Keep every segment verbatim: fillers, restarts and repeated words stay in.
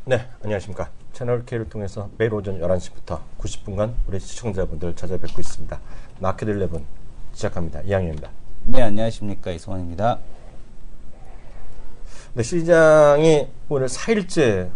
네, 안녕하십니까. 채널 K를 통해서 매일 오전 열한 시부터 구십 분간 우리 시청자분들 찾아뵙고 있습니다. 마켓 일레븐 시작합니다. 이항현입니다. 네, 안녕하십니까. 이승원입니다. 네, 시장이 오늘 사 일째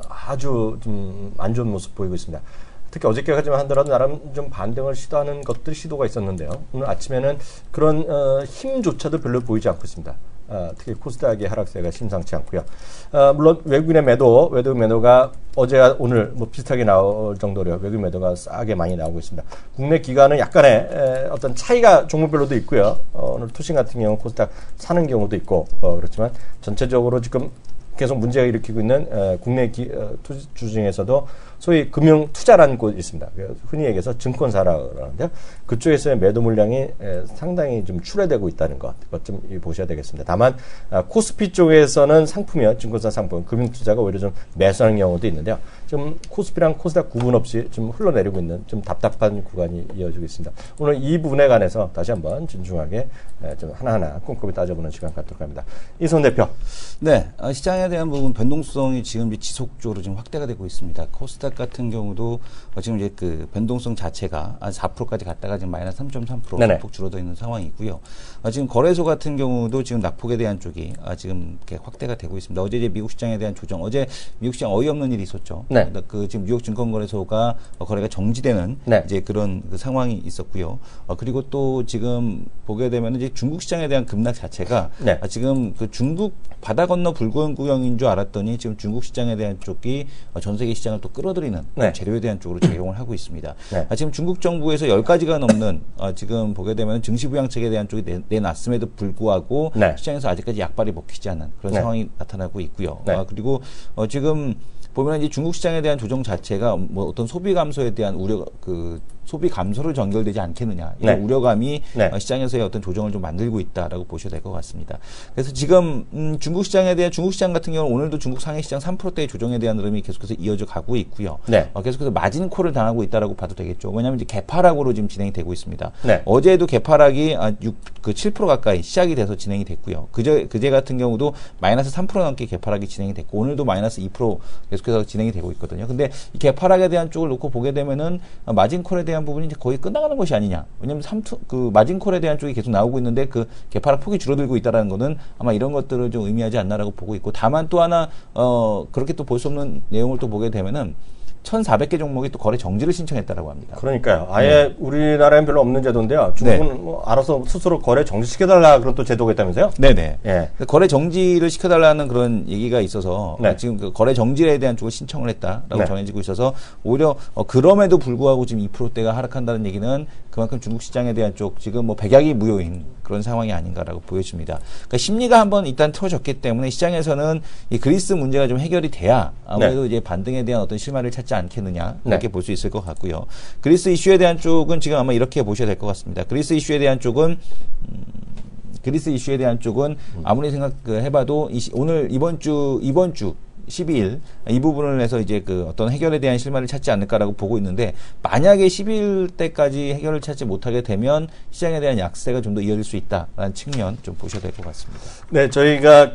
아주 좀 안 좋은 모습 보이고 있습니다. 특히 어저께까지만 하더라도 나름 좀 반등을 시도하는 것들 시도가 있었는데요. 오늘 아침에는 그런 어, 힘조차도 별로 보이지 않고 있습니다. 어, 특히 코스닥의 하락세가 심상치 않고요. 어, 물론 외국인의 매도, 외국 매도가 어제와 오늘 뭐 비슷하게 나올 정도로 외국 매도가 싸게 많이 나오고 있습니다. 국내 기관은 약간의 에, 어떤 차이가 종목별로도 있고요. 어, 오늘 투신 같은 경우는 코스닥 사는 경우도 있고 어, 그렇지만 전체적으로 지금 계속 문제가 일으키고 있는 에, 국내 기, 어, 투주 중에서도 소위 금융 투자라는 곳이 있습니다. 흔히 얘기해서 증권사라고 그러는데요. 그쪽에서의 매도 물량이 에, 상당히 좀 출회되고 있다는 것, 그것 좀 보셔야 되겠습니다. 다만 아, 코스피 쪽에서는 상품이요, 증권사 상품, 금융 투자가 오히려 좀 매수하는 경우도 있는데요. 좀 코스피랑 코스닥 구분 없이 좀 흘러내리고 있는 좀 답답한 구간이 이어지고 있습니다. 오늘 이 부분에 관해서 다시 한번 진중하게 에, 좀 하나하나 꼼꼼히 따져보는 시간 갖도록 합니다. 이선 대표. 네, 어, 시장에 대한 부분 변동성이 지금 지속적으로 지금 확대가 되고 있습니다. 코스닥 같은 경우도 어, 지금 이제 그 변동성 자체가 한 사 퍼센트까지 갔다가 지금 마이너스 삼 점 삼 퍼센트 폭 줄어들어 있는 상황이고요. 어, 지금 거래소 같은 경우도 지금 낙폭에 대한 쪽이 아, 지금 이렇게 확대가 되고 있습니다. 어제 이제 미국 시장에 대한 조정, 어제 미국 시장 어이없는 일이 있었죠. 네. 그 지금 뉴욕 증권거래소가 어, 거래가 정지되는 네. 이제 그런 그 상황이 있었고요. 어, 그리고 또 지금 보게 되면 이제 중국 시장에 대한 급락 자체가 네. 아, 지금 그 중국 바다 건너 불구경인 줄 알았더니 지금 중국 시장에 대한 쪽이 어, 전 세계 시장을 또 끌어들이는 네. 재료에 대한 쪽으로 작용을 하고 있습니다. 네. 아, 지금 중국 정부에서 열 가지가 넘는 어, 지금 보게 되면 증시부양책에 대한 쪽이 내, 내놨음에도 불구하고 네. 시장에서 아직까지 약발이 먹히지 않는 그런 네. 상황이 나타나고 있고요. 네. 아, 그리고 어, 지금 보면 이제 중국 시장에 대한 조정 자체가 뭐 어떤 소비 감소에 대한 우려, 그 소비 감소로 전결되지 않겠느냐 이런 네. 우려감이 네. 어, 시장에서의 어떤 조정을 좀 만들고 있다라고 보셔야 될 것 같습니다. 그래서 지금 음, 중국 시장에 대한 중국 시장 같은 경우는 오늘도 중국 상해 시장 삼 퍼센트대의 조정에 대한 흐름이 계속해서 이어져 가고 있고요. 네. 어, 계속해서 마진콜을 당하고 있다라고 봐도 되겠죠. 왜냐하면 이제 개파락으로 지금 진행이 되고 있습니다. 네. 어제도 개파락이 아, 육, 그 칠 퍼센트 가까이 시작이 돼서 진행이 됐고요. 그제 그제 같은 경우도 마이너스 삼 퍼센트 넘게 개파락이 진행이 됐고 오늘도 마이너스 이 퍼센트 계속해서 진행이 되고 있거든요. 근데 이 개파락에 대한 쪽을 놓고 보게 되면은 어, 마진콜에 대한 부분이 이제 거의 끝나가는 것이 아니냐. 왜냐하면 삼투, 그 마진콜에 대한 쪽이 계속 나오고 있는데 그 개파락 폭이 줄어들고 있다라는 거는 아마 이런 것들을 좀 의미하지 않나라고 보고 있고 다만 또 하나 어 그렇게 또 볼 수 없는 내용을 또 보게 되면은 천사백 개 종목이 또 거래 정지를 신청했다라고 합니다. 그러니까요. 아예 네. 우리나라엔 별로 없는 제도인데요. 중국은 네. 뭐 알아서 스스로 거래 정지시켜달라 그런 또 제도가 있다면서요? 네네. 예. 거래 정지를 시켜달라는 그런 얘기가 있어서 네. 지금 그 거래 정지에 대한 쪽을 신청을 했다라고 네. 전해지고 있어서 오히려 어, 그럼에도 불구하고 지금 이 퍼센트대가 하락한다는 얘기는 그만큼 중국 시장에 대한 쪽 지금 뭐 백약이 무효인 그런 상황이 아닌가라고 보여집니다. 그러니까 심리가 한번 일단 틀어졌기 때문에 시장에서는 이 그리스 문제가 좀 해결이 돼야 아무래도 네. 이제 반등에 대한 어떤 실마리를 찾지 않겠느냐 이렇게 네. 볼 수 있을 것 같고요. 그리스 이슈에 대한 쪽은 지금 아마 이렇게 보셔야 될 것 같습니다. 그리스 이슈에 대한 쪽은 음, 그리스 이슈에 대한 쪽은 아무리 생각해봐도 오늘 이번 주 이번 주 십이 일 이 부분을 해서 이제 그 어떤 해결에 대한 실마리를 찾지 않을까라고 보고 있는데 만약에 십이 일 때까지 해결을 찾지 못하게 되면 시장에 대한 약세가 좀 더 이어질 수 있다라는 측면 좀 보셔야 될 것 같습니다. 네, 저희가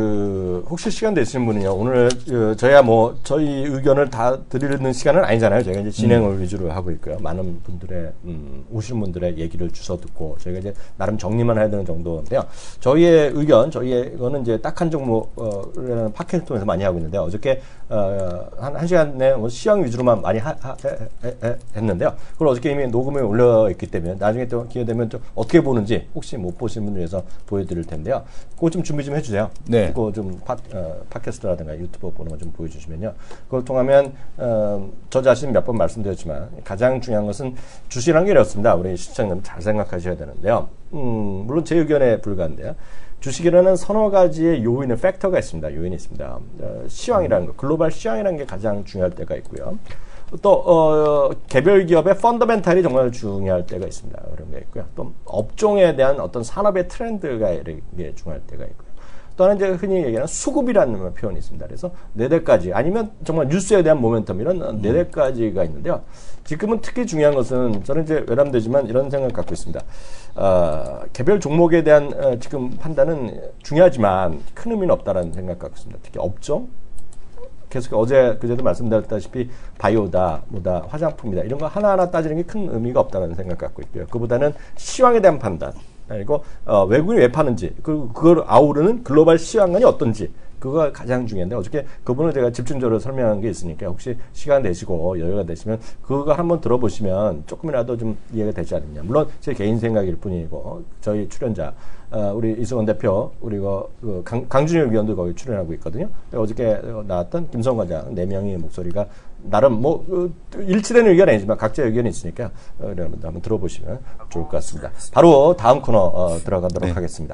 그 혹시 시간 되시는 분은요 오늘 그 저희야 뭐 저희 의견을 다 드리는 시간은 아니잖아요. 저희가 이제 진행을 음. 위주로 하고 있고요. 많은 분들의 음, 오시는 분들의 얘기를 주워 듣고 저희가 이제 나름 정리만 해야 되는 정도인데요. 저희의 의견, 저희의 이거는 이제 딱 한 종목이라는 팟캐스트 통해서 많이 하고 있는데 어저께 어, 한, 한 시간 내 시황 위주로만 많이 하, 하, 해, 해, 해, 했는데요. 그걸 어저께 이미 녹음에 올려있기 때문에 나중에 또 기회 되면 또 어떻게 보는지 혹시 못 보신 분들 위해서 보여드릴 텐데요. 그거 좀 준비 좀 해주세요. 네. 그거 좀 팟, 어, 팟캐스트라든가 유튜브 보는 거 좀 보여주시면요. 그걸 통하면 어, 저 자신 몇 번 말씀드렸지만 가장 중요한 것은 주식이라는 게 어렵습니다. 우리 시청자님 잘 생각하셔야 되는데요. 음, 물론 제 의견에 불과한데요. 주식이라는 서너 가지의 요인의 팩터가 있습니다. 요인이 있습니다. 어, 시황이라는 거, 글로벌 시황이라는 게 가장 중요할 때가 있고요. 또 어, 개별 기업의 펀더멘탈이 정말 중요할 때가 있습니다. 그런 게 있고요. 또 업종에 대한 어떤 산업의 트렌드가 이렇게 중요할 때가 있고요. 또 하나 이제 흔히 얘기하는 수급이라는 표현이 있습니다. 그래서 네 대까지 아니면 정말 뉴스에 대한 모멘텀 이런 네 대까지가 있는데요. 지금은 특히 중요한 것은 저는 이제 외람되지만 이런 생각 갖고 있습니다. 어, 개별 종목에 대한 어, 지금 판단은 중요하지만 큰 의미는 없다라는 생각 갖고 있습니다. 특히 업종 계속 어제 그제도 말씀드렸다시피 바이오다, 뭐다, 화장품이다 이런 거 하나하나 따지는 게 큰 의미가 없다는 생각 갖고 있고요. 그보다는 시황에 대한 판단 그리고 어, 외국인이 왜 파는지 그 그걸 아우르는 글로벌 시황관이 어떤지. 그거가 가장 중요한데 어저께 그분을 제가 집중적으로 설명한 게 있으니까 혹시 시간 내시고 여유가 되시면 그거 한번 들어보시면 조금이라도 좀 이해가 되지 않느냐. 물론 제 개인 생각일 뿐이고 저희 출연자 어, 우리 이승원 대표 그리고 그 강, 강준혁 위원도 거기 출연하고 있거든요. 어저께 나왔던 김성 과장 네 명의 목소리가 나름 뭐 그, 일치되는 의견이 아니지만 각자 의견이 있으니까 어, 여러분들 한번 들어보시면 좋을 것 같습니다. 바로 다음 코너 어, 들어가도록 네. 하겠습니다.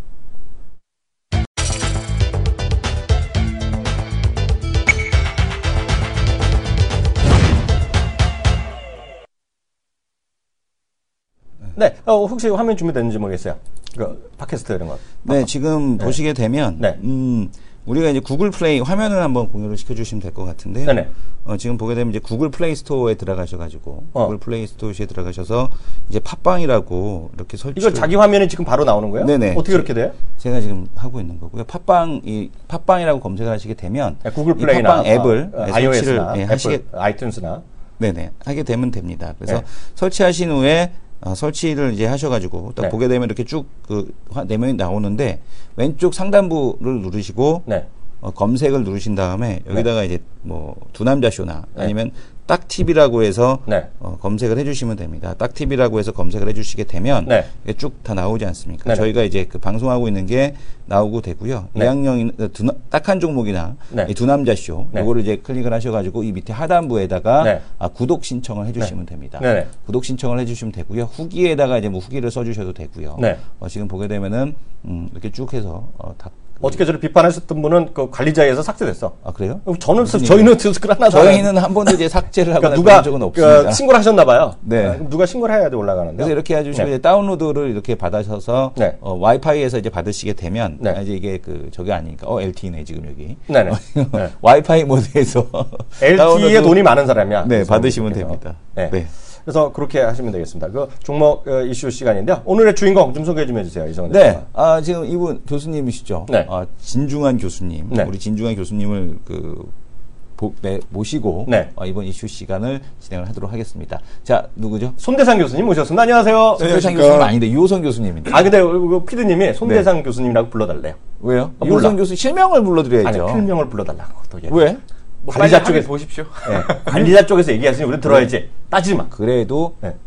네, 어, 혹시 화면 준비됐는지 모르겠어요. 그 팟캐스트 이런 거. 네, 지금 네. 보시게 되면 네. 음, 우리가 이제 구글 플레이 화면을 한번 공유를 시켜주시면 될 것 같은데요. 네네. 어, 지금 보게 되면 이제 구글 플레이 스토어에 들어가셔가지고 어. 구글 플레이 스토어에 들어가셔서 이제 팟빵이라고 이렇게 설치. 이거 자기 화면에 지금 바로 나오는 거예요? 네네. 어떻게 그렇게 돼요? 제가 지금 하고 있는 거고요. 팟빵 이 팟빵이라고 검색을 하시게 되면 네, 구글 플레이나 팟빵 앱을 어, 네, 아이오에스나 설치를 네, 애플, 하시게 아이튠즈나 네네 하게 되면 됩니다. 그래서 네. 설치하신 후에 어, 설치를 이제 하셔가지고 딱 네. 보게 되면 이렇게 쭉 그 네 명이 나오는데 왼쪽 상단부를 누르시고 네. 어, 검색을 누르신 다음에 여기다가 네. 이제 뭐 두남자 쇼나 네. 아니면 딱티비라고 해서 네. 어, 검색을 해주시면 됩니다. 딱티비라고 해서 검색을 해주시게 되면 네. 쭉 다 나오지 않습니까? 네네. 저희가 이제 그 방송하고 있는 게 나오고 되고요. 네. 이학령 딱한 종목이나 네. 이 두남자 쇼 네. 요거를 이제 클릭을 하셔가지고 이 밑에 하단부에다가 네. 아, 구독 신청을 해주시면 네. 됩니다. 네네. 구독 신청을 해주시면 되고요. 후기에다가 이제 뭐 후기를 써주셔도 되고요. 네. 어, 지금 보게 되면은 음, 이렇게 쭉 해서 어, 다 어떻게 저를 비판하셨던 분은 그 관리자에서 삭제됐어. 아 그래요? 저는 저희는 디스크를 하나 저희는 한 번도 이제 삭제를 하거나 그러니까 누가 그런 적은 없습니다. 그 신고를 하셨나 봐요. 네. 아, 그럼 누가 신고를 해야 돼 올라가는데. 그래서 이렇게 해주시고 네. 이제 다운로드를 이렇게 받으셔서 네. 어, 와이파이에서 이제 받으시게 되면 네. 아, 이제 이게 그 저게 아니니까 어 엘티이네 지금 여기. 네네. 네. 와이파이 모드에서 엘티이에 다운로드 돈이 많은 사람이야. 네 받으시면 그래서. 됩니다. 네. 네. 그래서 그렇게 하시면 되겠습니다. 그 종목 어, 이슈 시간인데요. 오늘의 주인공 좀 소개해 좀 해주세요. 이성원 네. 대표가. 아, 지금 이분 교수님이시죠? 네. 아, 진중한 교수님. 네. 우리 진중한 교수님을 그, 보, 네, 모시고 네. 어, 이번 이슈 시간을 진행을 하도록 하겠습니다. 자, 누구죠? 손대상 교수님 모셨습니다. 안녕하세요. 손대상 교수님 아닌데 유호선 교수님입니다. 아 근데 그 피디님이 손대상 네. 교수님이라고 불러달래요. 왜요? 아, 유호선 교수 실명을 불러드려야죠. 아니 필명을 불러달라고. 또 왜? 뭐 관리자 쪽에서 보십시오. 네. 관리자 쪽에서 얘기하시니 우리는 들어야지. 네. 따지지 마. 그래도 네.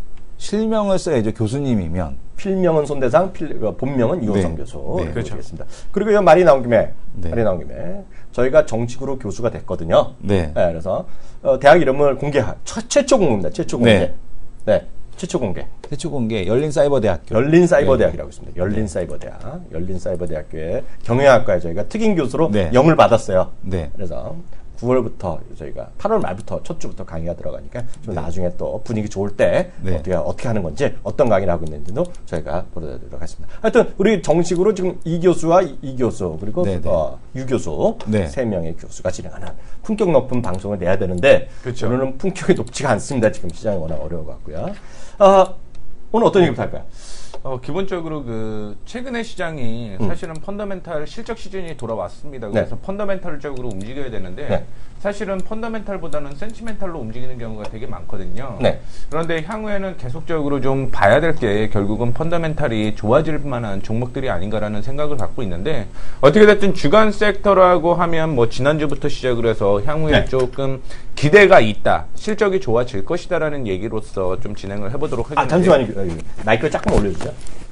실명을 써야죠. 교수님이면. 필명은 손대상, 필, 본명은 유호성 네. 교수. 네. 그렇죠. 그리고 이 말이 나온 김에, 네. 말이 나온 김에, 저희가 정치구로 교수가 됐거든요. 네. 네 그래서, 어, 대학 이름을 공개한, 최초 공개입니다. 최초 공개. 네. 네. 최초 공개. 최초 공개, 열린사이버대학교. 열린사이버대학이라고 있습니다. 열린사이버대학. 열린사이버대학교의 경영학과에 저희가 특임 교수로 네. 영을 받았어요. 네. 그래서 구월부터 저희가 팔월 말부터 첫 주부터 강의가 들어가니까 좀 네. 나중에 또 분위기 좋을 때 네. 어떻게 어떻게 하는 건지 어떤 강의를 하고 있는지도 저희가 보여드리도록 하겠습니다. 하여튼 우리 정식으로 지금 이 교수와 이, 이 교수 그리고 네, 네. 어, 유 교수 네. 세 명의 교수가 진행하는 품격 높은 방송을 내야 되는데 그렇죠. 오늘은 품격이 높지가 않습니다. 지금 시장이 워낙 어려워 갖고요. 어, 오늘 어떤 얘기부터 할까요? 어, 기본적으로 그 최근의 시장이 음. 사실은 펀더멘탈 실적 시즌이 돌아왔습니다. 그래서 네. 펀더멘탈적으로 움직여야 되는데 네. 사실은 펀더멘탈보다는 센치멘탈로 움직이는 경우가 되게 많거든요. 네. 그런데 향후에는 계속적으로 좀 봐야 될 게 결국은 펀더멘탈이 좋아질 만한 종목들이 아닌가라는 생각을 갖고 있는데 어떻게 됐든 주간 섹터라고 하면 뭐 지난주부터 시작을 해서 향후에 네. 조금 기대가 있다. 실적이 좋아질 것이다라는 얘기로서 좀 진행을 해보도록 하겠습니다. 아 잠시만요. 마이크를 조금 올려주세요.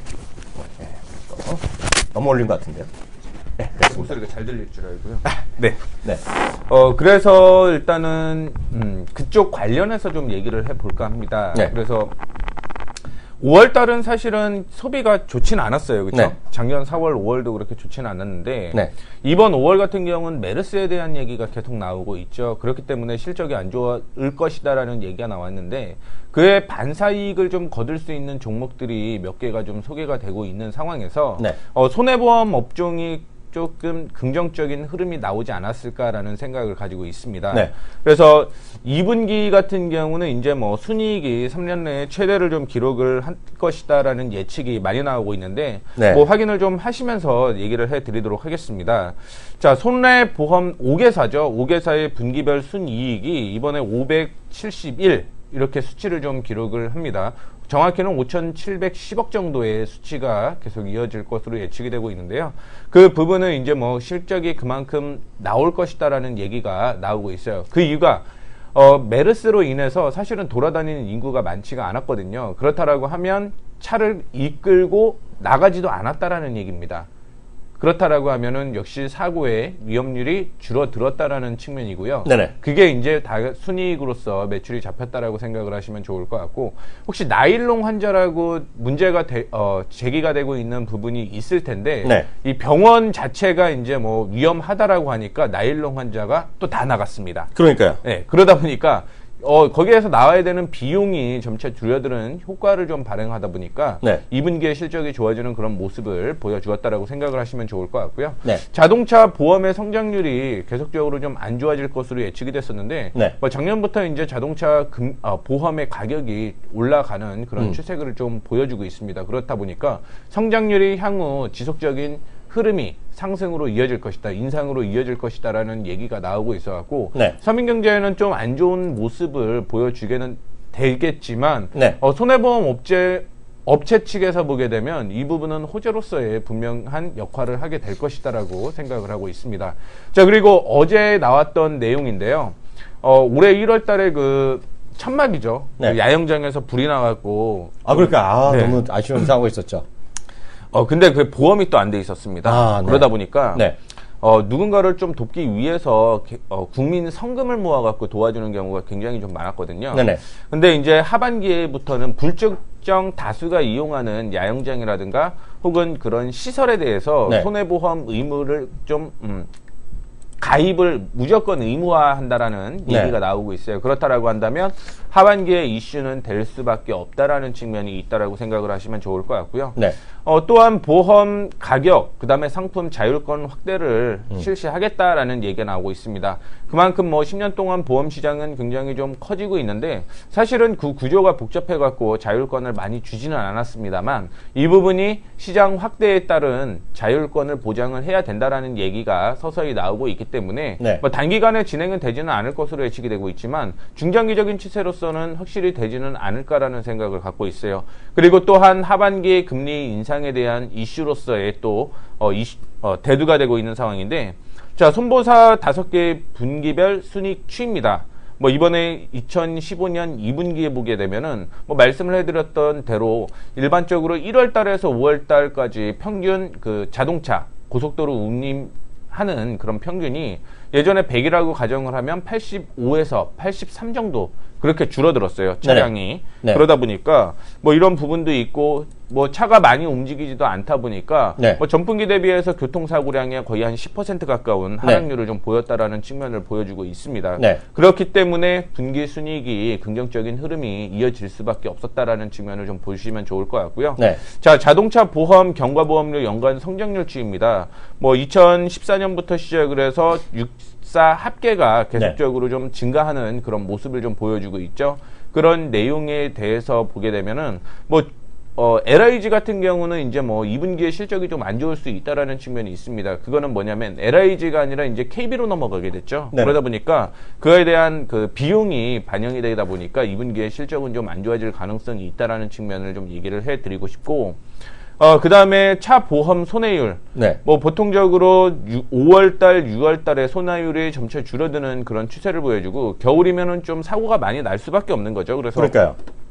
네. 어, 너무 올린 것 같은데요. 네, 목소리가 잘 들릴 줄 알고요. 네. 네. 어, 그래서 일단은, 음, 그쪽 관련해서 좀 얘기를 해볼까 합니다. 네. 그래서 오월 달은 사실은 소비가 좋지는 않았어요. 그렇죠? 네. 작년 사월, 오월도 그렇게 좋지는 않았는데 네. 이번 오월 같은 경우는 메르스에 대한 얘기가 계속 나오고 있죠. 그렇기 때문에 실적이 안 좋을 것이다라는 얘기가 나왔는데 그의 반사이익을 좀 거둘 수 있는 종목들이 몇 개가 좀 소개가 되고 있는 상황에서 네. 어, 손해보험 업종이 조금 긍정적인 흐름이 나오지 않았을까라는 생각을 가지고 있습니다. 네. 그래서 이 분기 같은 경우는 이제 뭐 순이익이 삼 년 내에 최대를 좀 기록을 할 것이다라는 예측이 많이 나오고 있는데 네. 뭐 확인을 좀 하시면서 얘기를 해드리도록 하겠습니다. 자, 손해보험 오 개사죠. 오 개사의 분기별 순이익이 이번에 오백칠십일 이렇게 수치를 좀 기록을 합니다. 정확히는 오천칠백십억 정도의 수치가 계속 이어질 것으로 예측이 되고 있는데요. 그 부분은 이제 뭐 실적이 그만큼 나올 것이다라는 얘기가 나오고 있어요. 그 이유가 어, 메르스로 인해서 사실은 돌아다니는 인구가 많지가 않았거든요. 그렇다라고 하면 차를 이끌고 나가지도 않았다라는 얘기입니다. 그렇다라고 하면은 역시 사고의 위험률이 줄어들었다라는 측면이고요. 네네. 그게 이제 다 순이익으로서 매출이 잡혔다라고 생각을 하시면 좋을 것 같고, 혹시 나일론 환자라고 문제가 되, 어, 제기가 되고 있는 부분이 있을 텐데, 네. 이 병원 자체가 이제 뭐 위험하다라고 하니까 나일론 환자가 또 다 나갔습니다. 그러니까요. 네, 그러다 보니까 어, 거기에서 나와야 되는 비용이 점차 줄어드는 효과를 좀 발행하다 보니까 네. 이 분기에 실적이 좋아지는 그런 모습을 보여주었다라고 생각을 하시면 좋을 것 같고요. 네. 자동차 보험의 성장률이 계속적으로 좀 안 좋아질 것으로 예측이 됐었는데 네. 뭐 작년부터 이제 자동차 금, 어, 보험의 가격이 올라가는 그런 음. 추세를 좀 보여주고 있습니다. 그렇다 보니까 성장률이 향후 지속적인 흐름이 상승으로 이어질 것이다, 인상으로 이어질 것이다라는 얘기가 나오고 있어갖고 네. 서민경제에는 좀 안 좋은 모습을 보여주게는 되겠지만 네. 어, 손해보험 업체 업체 측에서 보게 되면 이 부분은 호재로서의 분명한 역할을 하게 될 것이다라고 생각을 하고 있습니다. 자, 그리고 어제 나왔던 내용인데요. 어, 올해 일월 달에 그 천막이죠. 네. 그 야영장에서 불이 나갖고 아, 그러니까, 아, 네. 너무 아쉬운 상황이 있었죠. 어, 근데 그 보험이 또 안 돼 있었습니다. 아, 네. 그러다 보니까, 네. 어, 누군가를 좀 돕기 위해서, 게, 어, 국민 성금을 모아갖고 도와주는 경우가 굉장히 좀 많았거든요. 네네. 근데 이제 하반기부터는 불특정 다수가 이용하는 야영장이라든가 혹은 그런 시설에 대해서 네. 손해보험 의무를 좀, 음, 가입을 무조건 의무화한다라는 네. 얘기가 나오고 있어요. 그렇다라고 한다면 하반기에 이슈는 될 수밖에 없다라는 측면이 있다라고 생각을 하시면 좋을 것 같고요. 네. 어, 또한 보험 가격, 그 다음에 상품 자율권 확대를 음. 실시하겠다라는 얘기가 나오고 있습니다. 그만큼 뭐 십 년 동안 보험 시장은 굉장히 좀 커지고 있는데 사실은 그 구조가 복잡해갖고 자율권을 많이 주지는 않았습니다만 이 부분이 시장 확대에 따른 자율권을 보장을 해야 된다라는 얘기가 서서히 나오고 있기 때문에 네. 뭐 단기간에 진행은 되지는 않을 것으로 예측이 되고 있지만 중장기적인 추세로서는 확실히 되지는 않을까라는 생각을 갖고 있어요. 그리고 또한 하반기 금리 인상에 대한 이슈로서의 또 어, 이슈, 어, 대두가 되고 있는 상황인데 자, 손보사 다섯 개 분기별 순이익 추이입니다. 뭐 이번에 이천십오 년 이 분기에 보게 되면은 뭐 말씀을 해드렸던 대로 일반적으로 일월 달에서 오월 달까지 평균 그 자동차 고속도로 운임하는 그런 평균이 예전에 백이라고 가정을 하면 팔십오에서 팔십삼 정도 그렇게 줄어들었어요, 차량이. 네. 그러다 보니까 뭐 이런 부분도 있고 뭐 차가 많이 움직이지도 않다 보니까 네. 뭐 전분기 대비해서 교통사고량의 거의 한 십 퍼센트 가까운 하락률을 네. 좀 보였다라는 측면을 보여주고 있습니다. 네. 그렇기 때문에 분기 순이익이 긍정적인 흐름이 이어질 수밖에 없었다라는 측면을 좀 보시면 좋을 것 같고요. 네. 자, 자동차 보험 경과보험료 연간 성장률 추이입니다. 뭐 이천십사 년부터 시작을 해서 육사 합계가 계속적으로 네. 좀 증가하는 그런 모습을 좀 보여주고 있죠. 그런 내용에 대해서 보게 되면은 뭐 어, 엘아이지 같은 경우는 이제 뭐 이 분기에 실적이 좀 안 좋을 수 있다라는 측면이 있습니다. 그거는 뭐냐면 엘아이지가 아니라 이제 케이비로 넘어가게 됐죠. 네. 그러다 보니까 그거에 대한 그 비용이 반영이 되다 보니까 이 분기에 실적은 좀 안 좋아질 가능성이 있다라는 측면을 좀 얘기를 해드리고 싶고, 어, 그 다음에 차 보험 손해율. 네. 뭐 보통적으로 오월 달, 유월 달에 손해율이 점차 줄어드는 그런 추세를 보여주고 겨울이면은 좀 사고가 많이 날 수밖에 없는 거죠. 그래서 그러니까요.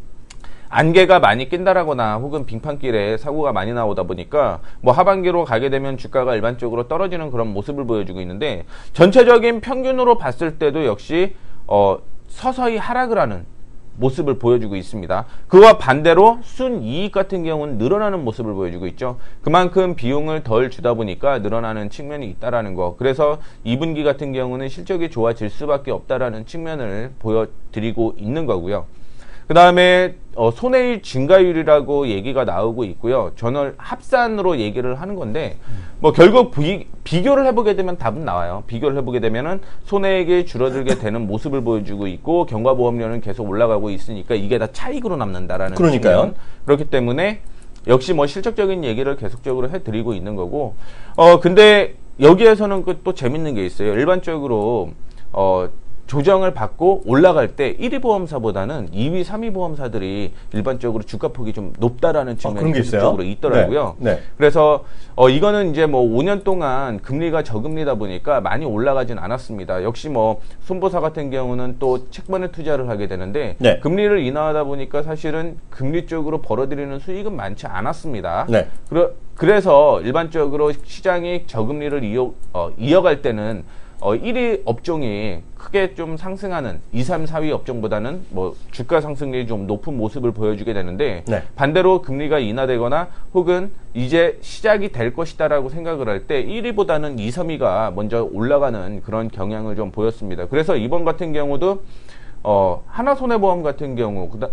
안개가 많이 낀다라거나 혹은 빙판길에 사고가 많이 나오다 보니까 뭐 하반기로 가게 되면 주가가 일반적으로 떨어지는 그런 모습을 보여주고 있는데 전체적인 평균으로 봤을 때도 역시 어, 서서히 하락을 하는 모습을 보여주고 있습니다. 그와 반대로 순이익 같은 경우는 늘어나는 모습을 보여주고 있죠. 그만큼 비용을 덜 주다 보니까 늘어나는 측면이 있다라는 거. 그래서 이 분기 같은 경우는 실적이 좋아질 수밖에 없다라는 측면을 보여드리고 있는 거고요. 그 다음에 어, 손해율 증가율이라고 얘기가 나오고 있고요. 저는 합산으로 얘기를 하는 건데, 뭐 결국 비, 비교를 해보게 되면 답은 나와요. 비교를 해보게 되면은 손해액이 줄어들게 되는 모습을 보여주고 있고 경과보험료는 계속 올라가고 있으니까 이게 다 차익으로 남는다라는. 그러니까요. 측면. 그렇기 때문에 역시 뭐 실적적인 얘기를 계속적으로 해드리고 있는 거고, 어 근데 여기에서는 그 또 재밌는 게 있어요. 일반적으로 어. 조정을 받고 올라갈 때 일 위 보험사보다는 이 위, 삼 위 보험사들이 일반적으로 주가폭이 좀 높다라는 측면이 계속적으로 있더라고요. 네, 네. 그래서 어 이거는 이제 뭐 오 년 동안 금리가 저금리다 보니까 많이 올라가진 않았습니다. 역시 뭐 손보사 같은 경우는 또 채권에 투자를 하게 되는데 네. 금리를 인하하다 보니까 사실은 금리 쪽으로 벌어들이는 수익은 많지 않았습니다. 네. 그러, 그래서 일반적으로 시장이 저금리를 이어, 어, 이어갈 때는 어, 일 위 업종이 크게 좀 상승하는 이, 삼, 사 위 업종보다는 뭐 주가 상승률이 좀 높은 모습을 보여주게 되는데 네. 반대로 금리가 인하되거나 혹은 이제 시작이 될 것이다라고 생각을 할 때 일 위보다는 이, 삼 위가 먼저 올라가는 그런 경향을 좀 보였습니다. 그래서 이번 같은 경우도 어, 하나손해보험 같은 경우 그다,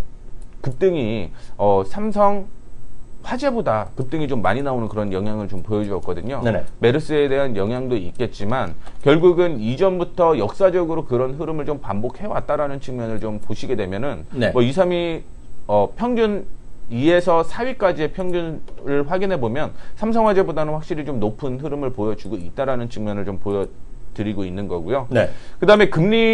급등이 어, 삼성 화재보다 급등이 좀 많이 나오는 그런 영향을 좀 보여주었거든요. 네네. 메르스에 대한 영향도 있겠지만 결국은 이전부터 역사적으로 그런 흐름을 좀 반복해 왔다라는 측면을 좀 보시게 되면은 네. 뭐 이, 삼 위 어, 평균 이에서 사 위까지의 평균을 확인해 보면 삼성화재보다는 확실히 좀 높은 흐름을 보여주고 있다라는 측면을 좀 보여. 드리고 있는 거고요. 네. 그 다음에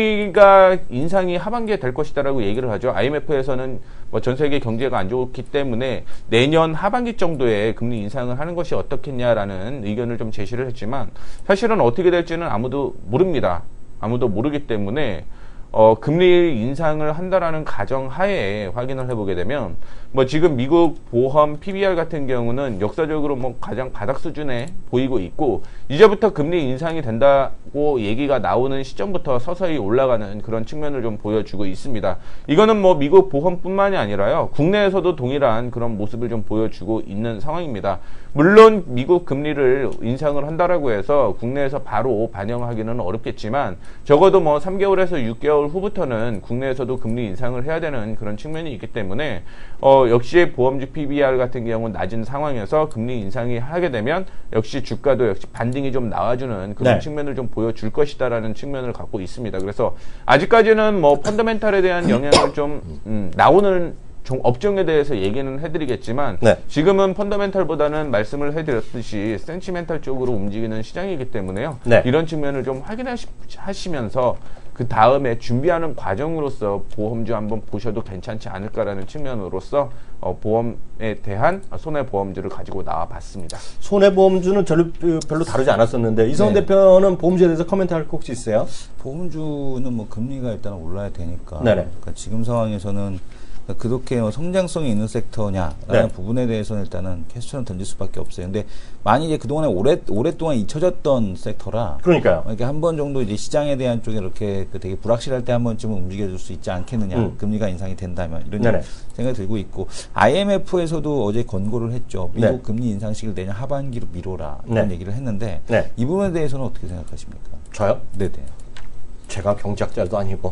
금리가 인상이 하반기에 될 것이다라고 얘기를 하죠. 아이엠에프에서는 뭐 전 세계 경제가 안 좋기 때문에 내년 하반기 정도에 금리 인상을 하는 것이 어떻겠냐라는 의견을 좀 제시를 했지만 사실은 어떻게 될지는 아무도 모릅니다. 아무도 모르기 때문에 어, 금리 인상을 한다라는 가정 하에 확인을 해보게 되면 뭐 지금 미국 보험 피비알 같은 경우는 역사적으로 뭐 가장 바닥 수준에 보이고 있고 이제부터 금리 인상이 된다고 얘기가 나오는 시점부터 서서히 올라가는 그런 측면을 좀 보여주고 있습니다. 이거는 뭐 미국 보험뿐만이 아니라요. 국내에서도 동일한 그런 모습을 좀 보여주고 있는 상황입니다. 물론 미국 금리를 인상을 한다라고 해서 국내에서 바로 반영하기는 어렵겠지만 적어도 뭐 삼 개월에서 육 개월 후부터는 국내에서도 금리 인상을 해야 되는 그런 측면이 있기 때문에 어, 역시 보험주 피비알 같은 경우는 낮은 상황에서 금리 인상이 하게 되면 역시 주가도 역시 반등이 좀 나와주는 그런 네. 측면을 좀 보여줄 것이다라는 측면을 갖고 있습니다. 그래서 아직까지는 뭐 펀더멘탈에 대한 영향을 좀 음, 나오는 업종에 대해서 얘기는 해드리겠지만 네. 지금은 펀더멘탈보다는 말씀을 해드렸듯이 센치멘탈 쪽으로 움직이는 시장이기 때문에요. 네. 이런 측면을 좀 확인하시면서 그 다음에 준비하는 과정으로서 보험주 한번 보셔도 괜찮지 않을까라는 측면으로서 어, 보험에 대한 손해보험주를 가지고 나와봤습니다. 손해보험주는 별로, 별로 다루지 않았었는데 이성훈 네. 대표는 보험주에 대해서 코멘트 할 거 혹시 있어요? 보험주는 뭐 금리가 일단 올라야 되니까. 네네. 그러니까 지금 상황에서는 그렇게 뭐 성장성이 있는 섹터냐라는 네. 부분에 대해서는 일단은 캐스처럼 던질 수밖에 없어요. 근데 많이 이제 그동안에 오래, 오랫동안 잊혀졌던 섹터라. 그러니까요. 이렇게 한 번 정도 이제 시장에 대한 쪽에 이렇게 그 되게 불확실할 때 한 번쯤은 움직여줄 수 있지 않겠느냐. 음. 금리가 인상이 된다면. 이런 네네. 생각이 들고 있고. 아이엠에프에서도 어제 권고를 했죠. 미국 네. 금리 인상식을 내년 하반기로 미뤄라. 이런 네. 얘기를 했는데. 네. 이 부분에 대해서는 어떻게 생각하십니까? 저요? 네네. 제가 경제학자도 아니고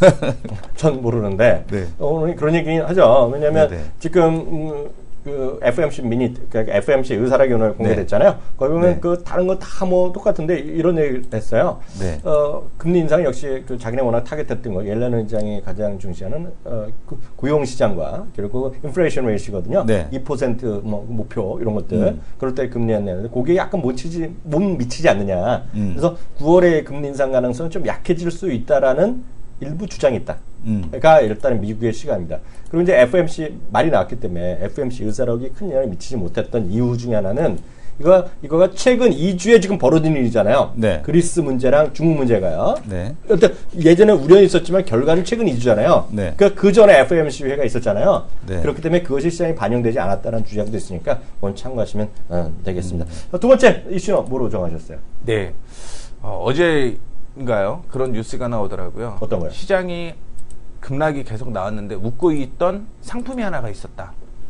전 모르는데 네. 오늘 그런 얘기 하죠. 왜냐하면 네네. 지금 음, 그 에프엠씨 미닛, 그러니까 에프엠씨 의사락이 오늘 공개됐잖아요. 거기 보면 네. 그 다른 거 다 뭐 똑같은데 이런 얘기를 했어요. 네. 어, 금리 인상 역시 그 자기네 워낙 타겟했던 거 옐런 의장이 가장 중시하는 어, 그 고용 시장과 그리고 인플레이션 레이시거든요. 네. 이 퍼센트 뭐 목표 이런 것들 음. 그럴 때 금리 안내는데 그게 약간 못 치지 못 미치지 않느냐. 음. 그래서 구월에 금리 인상 가능성은 좀 약해질 수 있다라는 일부 주장이 있다. 음. 가 일단은 미국의 시각입니다. 그리고 이제 에프엠씨 말이 나왔기 때문에 에프엠씨 의사록이 큰 영향을 미치지 못했던 이유 중에 하나는 이거 이거가 최근 이 주에 지금 벌어진 일이잖아요. 네. 그리스 문제랑 중국 문제가요. 네. 일단 예전에 우려는 있었지만 결과는 최근 이 주잖아요. 네. 그러니까 그 전에 에프엠씨 회가 있었잖아요. 네. 그렇기 때문에 그것이 시장에 반영되지 않았다는 주장도 있으니까 오늘 참고하시면 어, 되겠습니다. 음. 두 번째 이슈는 뭐로 정하셨어요? 네. 어, 어제인가요? 그런 뉴스가 나오더라고요. 어떤 거요? 시장이 급락이 계속 나왔는데 웃고 있던 상품이 하나가 있었다.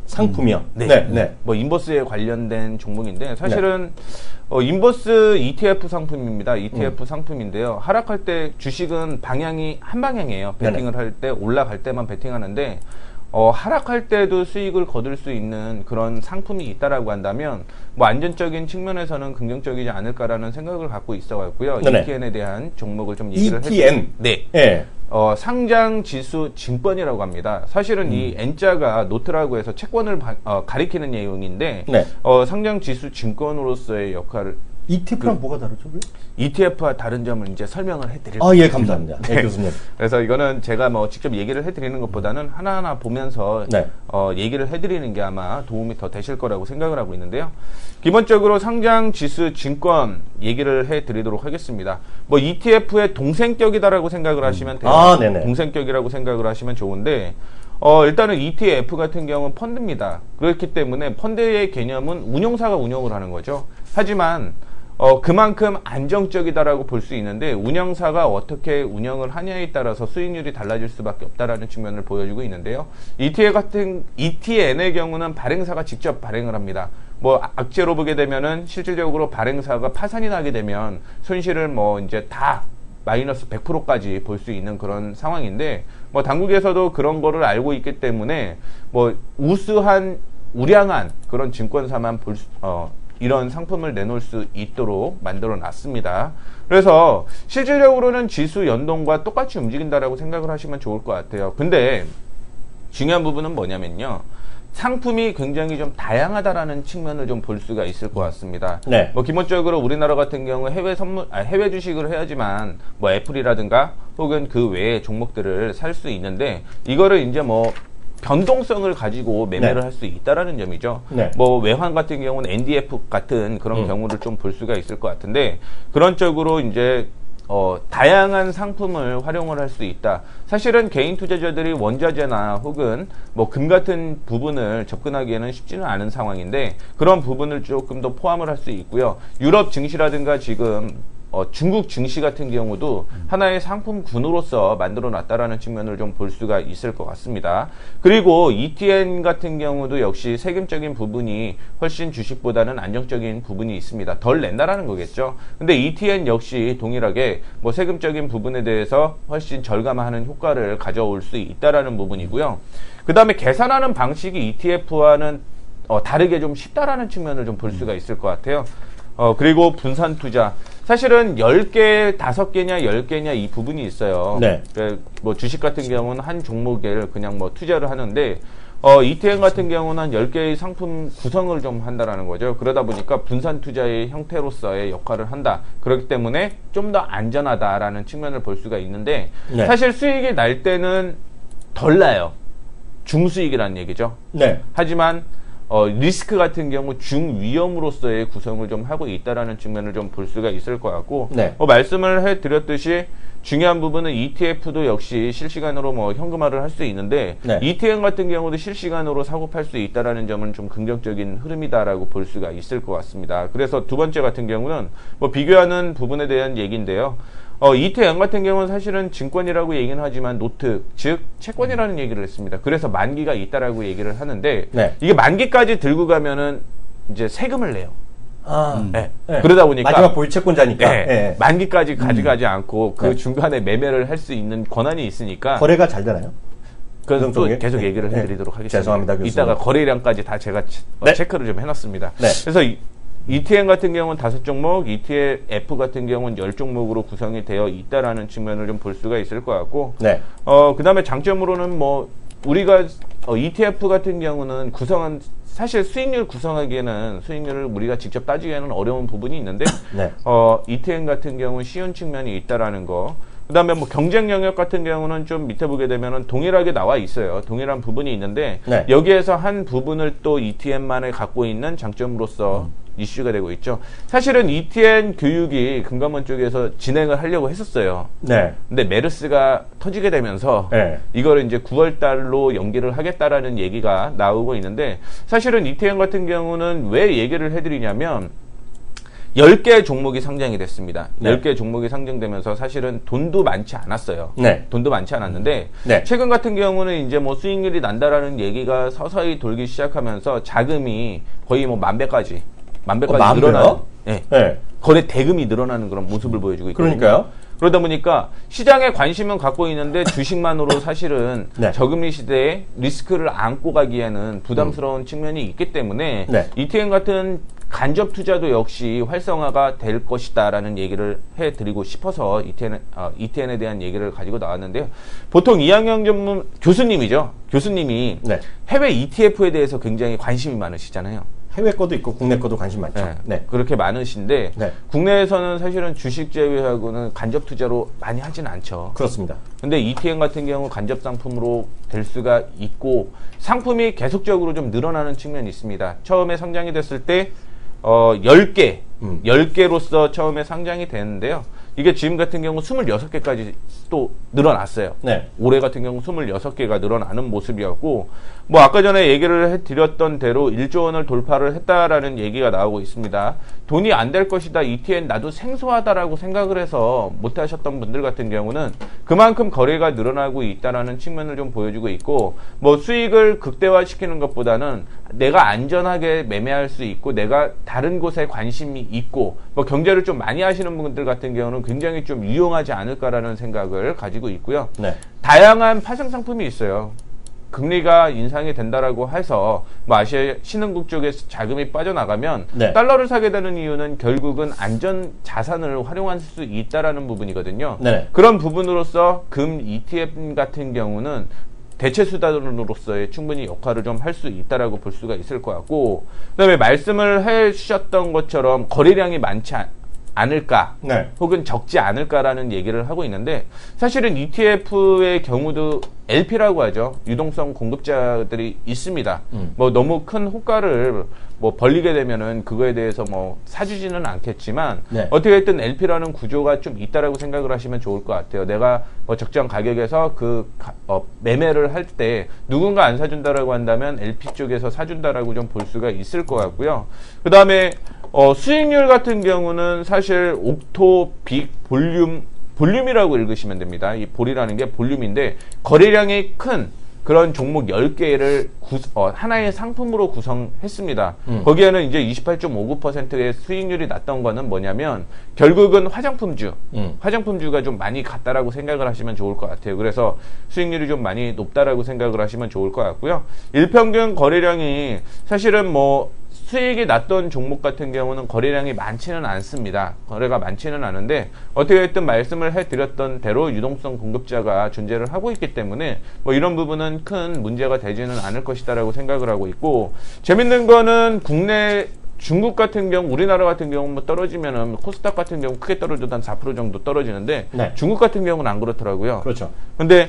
상품이요? 네. 네. 네. 뭐 인버스에 관련된 종목인데 사실은 네. 어, 인버스 이티에프 상품입니다. 이티에프 음. 상품인데요. 하락할 때 주식은 방향이 한 방향이에요. 베팅을 할 때 올라갈 때만 베팅하는데 어, 하락할 때도 수익을 거둘 수 있는 그런 상품이 있다라고 한다면 뭐 안전적인 측면에서는 긍정적이지 않을까라는 생각을 갖고 있어갖고요. 이티엔에 대한 종목을 좀 얘기를 이티엔? 해드릴게요. 네. 네. 어, 상장 지수 증권이라고 합니다. 사실은 음. 이 N자가 노트라고 해서 채권을 바, 어, 가리키는 내용인데 네. 어, 상장 지수 증권으로서의 역할을 이티에프랑 그, 뭐가 다르죠? 이티에프와 다른 점을 이제 설명을 해드릴게요. 아, 예, 감사합니다. 네, 교수님. 그래서 이거는 제가 뭐 직접 얘기를 해드리는 것보다는 하나하나 보면서 네. 어, 얘기를 해드리는 게 아마 도움이 더 되실 거라고 생각을 하고 있는데요. 기본적으로 상장 지수 증권 얘기를 해드리도록 하겠습니다. 뭐 이티에프의 동생격이다라고 생각을 하시면 돼요. 아, 네네. 동생격이라고 생각을 하시면 좋은데. 어, 일단은 이티에프 같은 경우는 펀드입니다. 그렇기 때문에 펀드의 개념은 운용사가 운용을 하는 거죠. 하지만 어, 그만큼 안정적이다라고 볼 수 있는데 운영사가 어떻게 운영을 하냐에 따라서 수익률이 달라질 수밖에 없다라는 측면을 보여주고 있는데요. 이티에프 같은 이티엔의 경우는 발행사가 직접 발행을 합니다. 뭐 악재로 보게 되면은 실질적으로 발행사가 파산이 나게 되면 손실을 뭐 이제 다 마이너스 백 퍼센트까지 볼 수 있는 그런 상황인데 뭐 당국에서도 그런 거를 알고 있기 때문에 뭐 우수한 우량한 그런 증권사만 볼 수, 어, 이런 상품을 내놓을 수 있도록 만들어 놨습니다. 그래서 실질적으로는 지수 연동과 똑같이 움직인다라고 생각을 하시면 좋을 것 같아요. 근데 중요한 부분은 뭐냐면요. 상품이 굉장히 좀 다양하다라는 측면을 좀 볼 수가 있을 것 같습니다. 네. 뭐 기본적으로 우리나라 같은 경우 해외 선물, 아, 해외 주식을 해야지만 뭐 애플이라든가 혹은 그 외의 종목들을 살 수 있는데 이거를 이제 뭐 변동성을 가지고 매매를 네. 할 수 있다라는 점이죠. 네. 뭐 외환 같은 경우는 엔디에프 같은 그런 음. 경우를 좀 볼 수가 있을 것 같은데 그런 쪽으로 이제 어, 다양한 상품을 활용을 할 수 있다. 사실은 개인 투자자들이 원자재나 혹은 뭐 금 같은 부분을 접근하기에는 쉽지는 않은 상황인데 그런 부분을 조금 더 포함을 할 수 있고요. 유럽 증시라든가 지금 어, 중국 증시 같은 경우도 음. 하나의 상품군으로서 만들어 놨다라는 측면을 좀 볼 수가 있을 것 같습니다. 그리고 이티엔 같은 경우도 역시 세금적인 부분이 훨씬 주식보다는 안정적인 부분이 있습니다. 덜 낸다라는 거겠죠. 근데 이티엔 역시 동일하게 뭐 세금적인 부분에 대해서 훨씬 절감하는 효과를 가져올 수 있다라는 부분이고요. 그 다음에 계산하는 방식이 이티에프와는 어, 다르게 좀 쉽다라는 측면을 좀 볼 수가 있을 것 같아요. 어, 그리고 분산 투자. 사실은 열 개, 다섯 개냐, 열 개냐 이 부분이 있어요. 네. 그, 뭐 주식 같은 경우는 한 종목을 그냥 뭐 투자를 하는데, 어, 이티엔 같은 경우는 한 열 개의 상품 구성을 좀 한다라는 거죠. 그러다 보니까 분산 투자의 형태로서의 역할을 한다. 그렇기 때문에 좀 더 안전하다라는 측면을 볼 수가 있는데, 네. 사실 수익이 날 때는 덜 나요. 중수익이라는 얘기죠. 네. 하지만, 어, 리스크 같은 경우 중위험으로서의 구성을 좀 하고 있다라는 측면을 좀 볼 수가 있을 것 같고, 네. 어, 말씀을 해드렸듯이 중요한 부분은 이티에프도 역시 실시간으로 뭐 현금화를 할 수 있는데, 네. 이티엔 같은 경우도 실시간으로 사고 팔 수 있다라는 점은 좀 긍정적인 흐름이다라고 볼 수가 있을 것 같습니다. 그래서 두 번째 같은 경우는 뭐 비교하는 부분에 대한 얘기인데요. 어, 이티엔 같은 경우는 사실은 증권이라고 얘기는 하지만 노트, 즉 채권이라는 얘기를 했습니다. 그래서 만기가 있다라고 얘기를 하는데 네. 이게 만기까지 들고 가면은 이제 세금을 내요. 아, 음. 네. 네. 그러다 보니까 마지막 보유 채권자니까 네. 네. 만기까지 가져가지 않고 그 네. 중간에 매매를 할 수 있는 권한이 있으니까 거래가 잘 되나요? 그건 또 정도에? 계속 네. 얘기를 네. 해드리도록 하겠습니다. 죄송합니다, 교수님. 이따가 거래량까지 다 제가 체, 어, 네. 체크를 좀 해놨습니다. 네. 그래서 이, 이티엔 같은 경우는 다섯 종목, 이티에프 같은 경우는 열 종목으로 구성이 되어 있다라는 측면을 좀 볼 수가 있을 것 같고, 네. 어, 그 다음에 장점으로는 뭐, 우리가, 어, 이티에프 같은 경우는 구성한, 사실 수익률 구성하기에는 수익률을 우리가 직접 따지기에는 어려운 부분이 있는데, 네. 어, 이티엔 같은 경우는 쉬운 측면이 있다라는 거. 그 다음에 뭐 경쟁 영역 같은 경우는 좀 밑에 보게 되면은 동일하게 나와 있어요. 동일한 부분이 있는데, 네. 여기에서 한 부분을 또 이티엔만을 갖고 있는 장점으로서 음. 이슈가 되고 있죠. 사실은 이티엔 교육이 금감원 쪽에서 진행을 하려고 했었어요. 네. 근데 메르스가 터지게 되면서 네. 이거를 이제 구월 달로 연기를 하겠다라는 얘기가 나오고 있는데 사실은 이티엔 같은 경우는 왜 얘기를 해드리냐면 열 개 종목이 상장이 됐습니다. 네. 열 개 종목이 상장되면서 사실은 돈도 많지 않았어요. 네. 돈도 많지 않았는데 네. 최근 같은 경우는 이제 뭐 수익률이 난다라는 얘기가 서서히 돌기 시작하면서 자금이 거의 뭐 만 배까지 만 배까지 어, 만 늘어나는 배요? 네. 네. 거래 대금이 늘어나는 그런 모습을 보여주고 있거든요. 그러니까요. 그러다 보니까 시장에 관심은 갖고 있는데 주식만으로 사실은 네. 저금리 시대에 리스크를 안고 가기에는 부담스러운 음. 측면이 있기 때문에 네. 이티엠 같은 간접 투자도 역시 활성화가 될 것이다라는 얘기를 해드리고 싶어서 이티엔, 어, 이티엔에 대한 얘기를 가지고 나왔는데요. 보통 이학영 전문 교수님이죠. 교수님이 네. 해외 이티에프에 대해서 굉장히 관심이 많으시잖아요. 해외 거도 있고 국내 거도 관심 많죠. 네, 네. 그렇게 많으신데 네. 국내에서는 사실은 주식 제외하고는 간접 투자로 많이 하진 않죠. 그렇습니다. 근데 이티엠 같은 경우 간접 상품으로 될 수가 있고 상품이 계속적으로 좀 늘어나는 측면이 있습니다. 처음에 상장이 됐을 때 어, 열 개, 음. 열 개로서 처음에 상장이 되는데요. 이게 지금 같은 경우 스물여섯 개까지 또 늘어났어요. 네. 올해 같은 경우 스물여섯 개가 늘어나는 모습이었고, 뭐 아까 전에 얘기를 해드렸던 대로 일조 원을 돌파를 했다라는 얘기가 나오고 있습니다. 돈이 안 될 것이다, 이티엔 나도 생소하다라고 생각을 해서 못 하셨던 분들 같은 경우는 그만큼 거래가 늘어나고 있다라는 측면을 좀 보여주고 있고, 뭐 수익을 극대화시키는 것보다는 내가 안전하게 매매할 수 있고, 내가 다른 곳에 관심이 있고, 뭐 경제를 좀 많이 하시는 분들 같은 경우는 굉장히 좀 유용하지 않을까라는 생각을 가지고 있고요. 네. 다양한 파생 상품이 있어요. 금리가 인상이 된다라고 해서 뭐 아시아 신흥국 쪽에서 자금이 빠져나가면 네. 달러를 사게 되는 이유는 결국은 안전 자산을 활용할 수 있다라는 부분이거든요. 네. 그런 부분으로서 금 이티에프 같은 경우는 대체 수단으로서의 충분히 역할을 좀 할 수 있다라고 볼 수가 있을 것 같고, 그다음에 말씀을 해 주셨던 것처럼 거래량이 많지 않, 않을까, 네. 혹은 적지 않을까라는 얘기를 하고 있는데, 사실은 이티에프의 경우도 엘피라고 하죠. 유동성 공급자들이 있습니다. 음. 뭐 너무 큰 호가를 뭐 벌리게 되면은 그거에 대해서 뭐 사주지는 않겠지만, 네. 어떻게 됐든 엘피라는 구조가 좀 있다라고 생각을 하시면 좋을 것 같아요. 내가 뭐 적정 가격에서 그 가, 어, 매매를 할 때 누군가 안 사준다라고 한다면 엘피 쪽에서 사준다라고 좀 볼 수가 있을 것 같고요. 그 다음에 어, 수익률 같은 경우는 사실 옥토, 빅, 볼륨, 볼륨이라고 읽으시면 됩니다. 이 볼이라는 게 볼륨인데 거래량이 큰 그런 종목 열 개를 구, 어, 하나의 상품으로 구성했습니다. 음. 거기에는 이제 이십팔 점 오구 퍼센트의 수익률이 났던 거는 뭐냐면 결국은 화장품주, 음. 화장품주가 좀 많이 갔다라고 생각을 하시면 좋을 것 같아요. 그래서 수익률이 좀 많이 높다라고 생각을 하시면 좋을 것 같고요. 일평균 거래량이 사실은 뭐 수익이 났던 종목 같은 경우는 거래량이 많지는 않습니다. 거래가 많지는 않은데 어떻게 됐든 말씀을 해드렸던 대로 유동성 공급자가 존재를 하고 있기 때문에 뭐 이런 부분은 큰 문제가 되지는 않을 것이다라고 생각을 하고 있고, 재밌는 거는 국내 중국 같은 경우, 우리나라 같은 경우 뭐 떨어지면은 코스닥 같은 경우 크게 떨어져도 한 사 퍼센트 정도 떨어지는데 네. 중국 같은 경우는 안 그렇더라고요. 그렇죠. 근데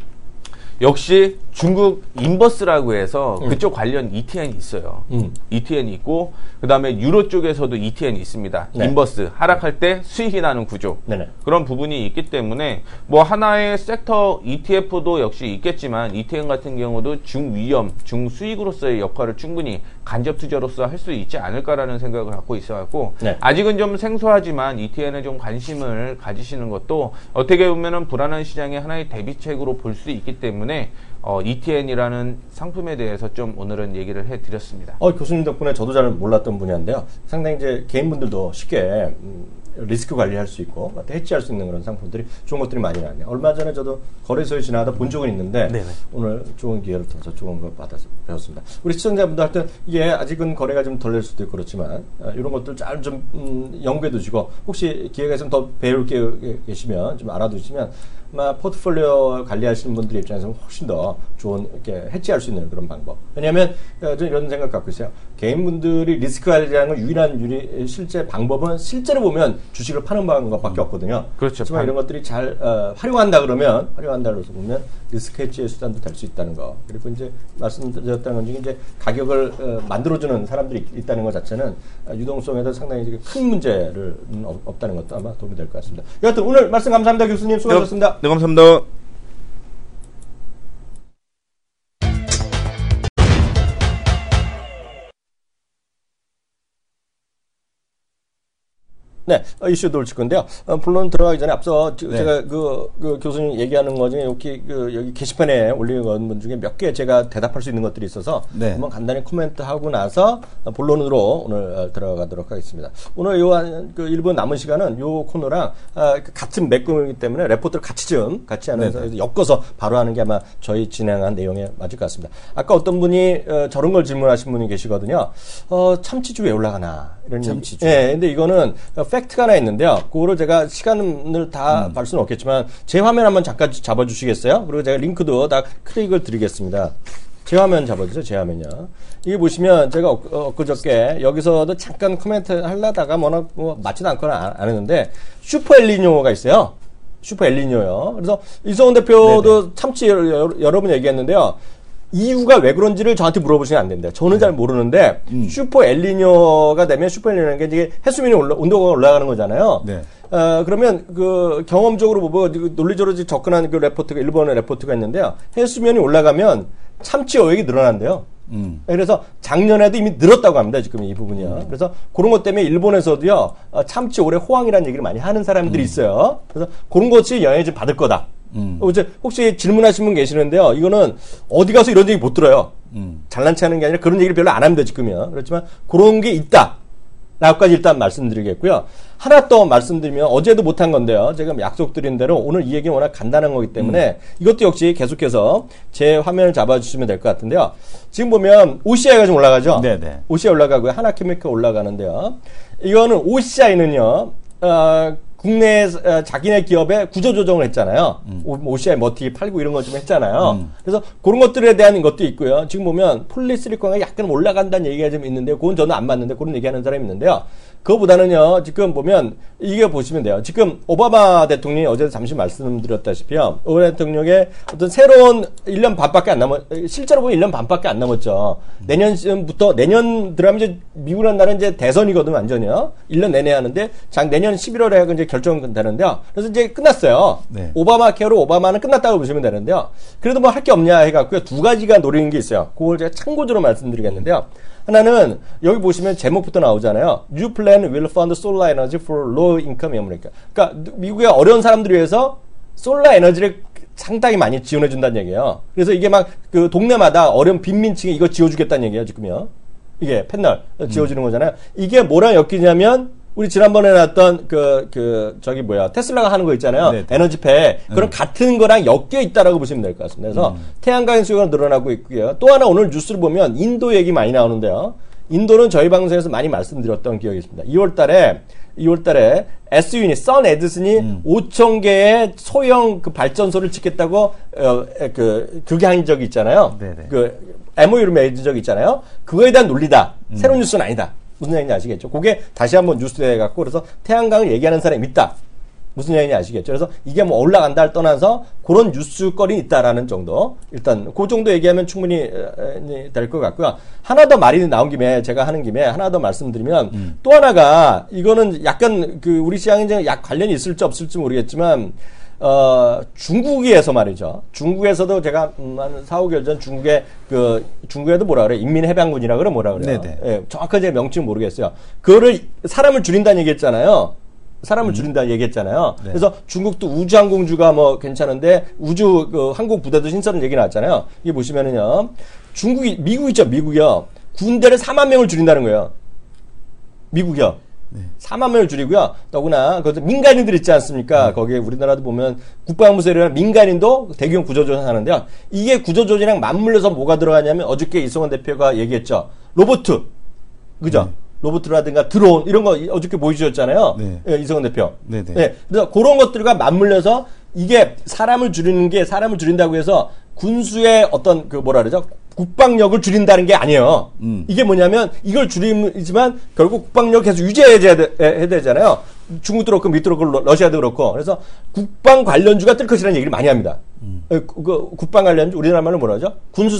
역시 중국 인버스라고 해서 음. 그쪽 관련 이티엔이 있어요. 음. 이티엔이 있고 그 다음에 유로 쪽에서도 이티엔이 있습니다. 네. 인버스 하락할 때 수익이 나는 구조, 네네. 그런 부분이 있기 때문에 뭐 하나의 섹터 이티에프도 역시 있겠지만 이티엔 같은 경우도 중위험, 중수익으로서의 역할을 충분히 간접 투자로서 할 수 있지 않을까라는 생각을 갖고 있어갖고 네. 아직은 좀 생소하지만 이티엔에 좀 관심을 가지시는 것도 어떻게 보면은 불안한 시장의 하나의 대비책으로 볼 수 있기 때문에 어, 이티엔이라는 상품에 대해서 좀 오늘은 얘기를 해드렸습니다. 어, 교수님 덕분에 저도 잘 몰랐던 분야인데요. 상당히 이제 개인분들도 쉽게 음, 리스크 관리할 수 있고 해지할 수 있는 그런 상품들이 좋은 것들이 많이 나왔네요. 얼마 전에 저도 거래소에 지나가다 본 적은 있는데 네네. 오늘 좋은 기회를 통해서 좋은 걸 받아서 배웠습니다. 우리 시청자분들한테 이게 아직은 거래가 좀 덜 될 수도 있고 그렇지만 어, 이런 것들 잘 좀 음, 연구해 두시고 혹시 기회가 있으면 더 배울 게 계시면 좀 알아두시면 아마 포트폴리오 관리하시는 분들 입장에서는 훨씬 더 좋은 이렇게 해지할 수 있는 그런 방법. 왜냐하면 어, 저는 이런 생각 갖고 있어요. 개인분들이 리스크 관리하는 건 유일한 유리, 실제 방법은 실제로 보면 주식을 파는 방법밖에 없거든요. 그렇죠. 하지만 이런 것들이 잘 어, 활용한다 그러면 활용한다로서 보면 리스크 해지의 수단도 될 수 있다는 거. 그리고 이제 말씀드렸다는 것 중에 이제 가격을 어, 만들어주는 사람들이 있다는 것 자체는 어, 유동성에도 상당히 이제 큰 문제를 음, 없, 없다는 것도 아마 도움이 될 것 같습니다. 여하튼 오늘 말씀 감사합니다, 교수님. 수고하셨습니다. 네, 감사합니다. 네, 어, 이슈 돌칠 건데요. 어, 본론 들어가기 전에 앞서 네. 제가 그, 그 교수님 얘기하는 거 중에 여기, 그, 여기 게시판에 올리는 분 중에 몇 개 제가 대답할 수 있는 것들이 있어서 네. 한번 간단히 코멘트하고 나서 본론으로 오늘 어, 들어가도록 하겠습니다. 오늘 요 그 일 분 남은 시간은 요 코너랑 아, 같은 매금이기 때문에 레포트를 같이 좀 같이 하면서 네. 엮어서 바로 하는 게 아마 저희 진행한 내용에 맞을 것 같습니다. 아까 어떤 분이 어, 저런 걸 질문하신 분이 계시거든요. 어, 참치주 왜 올라가나? 이런 참치주. 예, 네, 근데 이거는 팩트가 하나 있는데요. 그거를 제가 시간을 다 음. 볼 수는 없겠지만 제 화면 한번 잠깐 잡아주시겠어요? 그리고 제가 링크도 다 클릭을 드리겠습니다. 제 화면 잡아주세요. 제 화면요. 이게 보시면 제가 어, 엊그저께 여기서도 잠깐 코멘트 하려다가 뭐나 뭐 맞지도 않거나 안, 안 했는데 슈퍼 엘니뇨가 있어요. 슈퍼 엘니뇨요. 그래서 이성훈 대표도 네네. 참치 여러, 여러 번 얘기했는데요. 이유가 왜 그런지를 저한테 물어보시면 안 된대요. 저는 네. 잘 모르는데 음. 슈퍼 엘니뇨가 되면 슈퍼 엘니뇨라는 게 이제 해수면이 올라, 온도가 올라가는 거잖아요. 네. 어, 그러면 그 경험적으로 보고 논리적으로 접근한 그 레포트가 일본의 레포트가 있는데요. 해수면이 올라가면 참치 어획이 늘어난대요. 음. 그래서 작년에도 이미 늘었다고 합니다. 지금 이 부분이요. 음. 그래서 그런 것 때문에 일본에서도요. 어, 참치 올해 호황이라는 얘기를 많이 하는 사람들이 음. 있어요. 그래서 그런 것이 영향을 좀 받을 거다. 음. 혹시 질문하신 분 계시는데요. 이거는 어디 가서 이런 얘기 못 들어요. 음. 잘난 체 하는 게 아니라 그런 얘기를 별로 안 합니다. 지금요. 그렇지만 그런 게 있다. 라고까지 일단 말씀드리겠고요. 하나 더 말씀드리면 어제도 못한 건데요. 제가 약속드린 대로 오늘 이 얘기는 워낙 간단한 거기 때문에 음. 이것도 역시 계속해서 제 화면을 잡아주시면 될 것 같은데요. 지금 보면 오씨아이가 좀 올라가죠. 네네. 오씨아이 올라가고요. 하나케미칼 올라가는데요. 이거는 오씨아이는요. 어, 국내 어, 자기네 기업에 구조조정을 했잖아요. 음. 오씨아이 머티 팔고 이런 거 좀 했잖아요. 음. 그래서 그런 것들에 대한 것도 있고요. 지금 보면 폴리시리콘이 약간 올라간다는 얘기가 좀 있는데 그건 저는 안 맞는데 그런 얘기하는 사람이 있는데요. 그거보다는요. 지금 보면 이게 보시면 돼요. 지금 오바마 대통령이 어제 잠시 말씀드렸다시피요. 오바마 대통령의 어떤 새로운 일 년 반밖에 안 남았 실제로 보면 일 년 반밖에 안 남았죠. 음. 내년부터 내년 들어가면 이제 미국이라는 나라는 이제 대선이거든 완전히요. 일 년 내내 하는데 장 내년 십일월에 이제 결정되는데요. 그래서 이제 끝났어요. 네. 오바마 케어로 오바마는 끝났다고 보시면 되는데요. 그래도 뭐 할 게 없냐 해갖고요. 두 가지가 노리는 게 있어요. 그걸 제가 참고적으로 말씀드리겠는데요. 하나는 여기 보시면 제목부터 나오잖아요. New plan will fund solar energy for low income America. 그러니까 미국의 어려운 사람들을 위해서 솔라 에너지를 상당히 많이 지원해 준다는 얘기예요. 그래서 이게 막 그 동네마다 어려운 빈민층에 이거 지어주겠다는 얘기예요. 지금요. 이게 패널 지어주는 거잖아요. 이게 뭐랑 엮이냐면 우리 지난번에 나왔던 그, 그, 저기 뭐야, 테슬라가 하는 거 있잖아요. 네, 에너지팩. 그런 음. 같은 거랑 엮여 있다라고 보시면 될 것 같습니다. 그래서 음. 태양광 수요가 늘어나고 있고요. 또 하나 오늘 뉴스를 보면 인도 얘기 많이 나오는데요. 인도는 저희 방송에서 많이 말씀드렸던 기억이 있습니다. 이월 달에, 이월 달에 에스유니, 선 에디슨이 음. 오천 개의 소형 그 발전소를 짓겠다고, 어, 그, 그게 한 적이 있잖아요. 네네. 그, 엠오유를 맺은 적이 있잖아요. 그거에 대한 논리다. 음. 새로운 뉴스는 아니다. 무슨 얘기인지 아시겠죠? 그게 다시 한번 뉴스에 갖고 그래서 태양광을 얘기하는 사람이 있다. 무슨 얘기인지 아시겠죠? 그래서 이게 뭐 올라간다를 떠나서 그런 뉴스거리 있다라는 정도. 일단 그 정도 얘기하면 충분히 될 것 같고요. 하나 더 말이 나온 김에 제가 하는 김에 하나 더 말씀드리면 음. 또 하나가 이거는 약간 그 우리 시장에 이제 약 관련이 있을지 없을지 모르겠지만 어, 중국에서 말이죠. 중국에서도 제가, 음, 한 사, 오 개월 전 중국에, 그, 중국에도 뭐라 그래? 인민해방군이라 그래? 뭐라 그래요? 네네. 예, 정확한 제 명칭 모르겠어요. 그거를, 사람을 줄인다는 얘기 했잖아요. 사람을 음. 줄인다는 얘기 했잖아요. 네. 그래서 중국도 우주항공주가 뭐 괜찮은데, 우주, 그, 항공 부대도 신설은 얘기 나왔잖아요. 이게 보시면은요. 중국이, 미국 있죠? 미국이요. 군대를 사만 명을 줄인다는 거예요. 미국이요. 네. 사만 명을 줄이고요. 더구나 거기서 민간인들 있지 않습니까? 네. 거기에 우리나라도 보면 국방부세를 민간인도 대규모 구조조정 하는데요. 이게 구조조정이랑 맞물려서 뭐가 들어가냐면 어저께 이성원 대표가 얘기했죠. 로보트, 그죠? 네. 로보트라든가 드론 이런 거 어저께 보여주셨잖아요. 네. 네, 이성원 대표. 네, 네. 네, 그래서 그런 것들과 맞물려서 이게 사람을 줄이는 게 사람을 줄인다고 해서 군수의 어떤 그 뭐라 그러죠? 국방력을 줄인다는 게 아니에요. 음. 이게 뭐냐면 이걸 줄이지만 결국 국방력 계속 유지해야 돼, 되잖아요. 중국도 그렇고 밑도 그렇고 러시아도 그렇고. 그래서 국방 관련주가 뜰 것이라는 얘기를 많이 합니다. 음. 그, 그 국방 관련주 우리나라 말로 뭐라 하죠? 군수산업.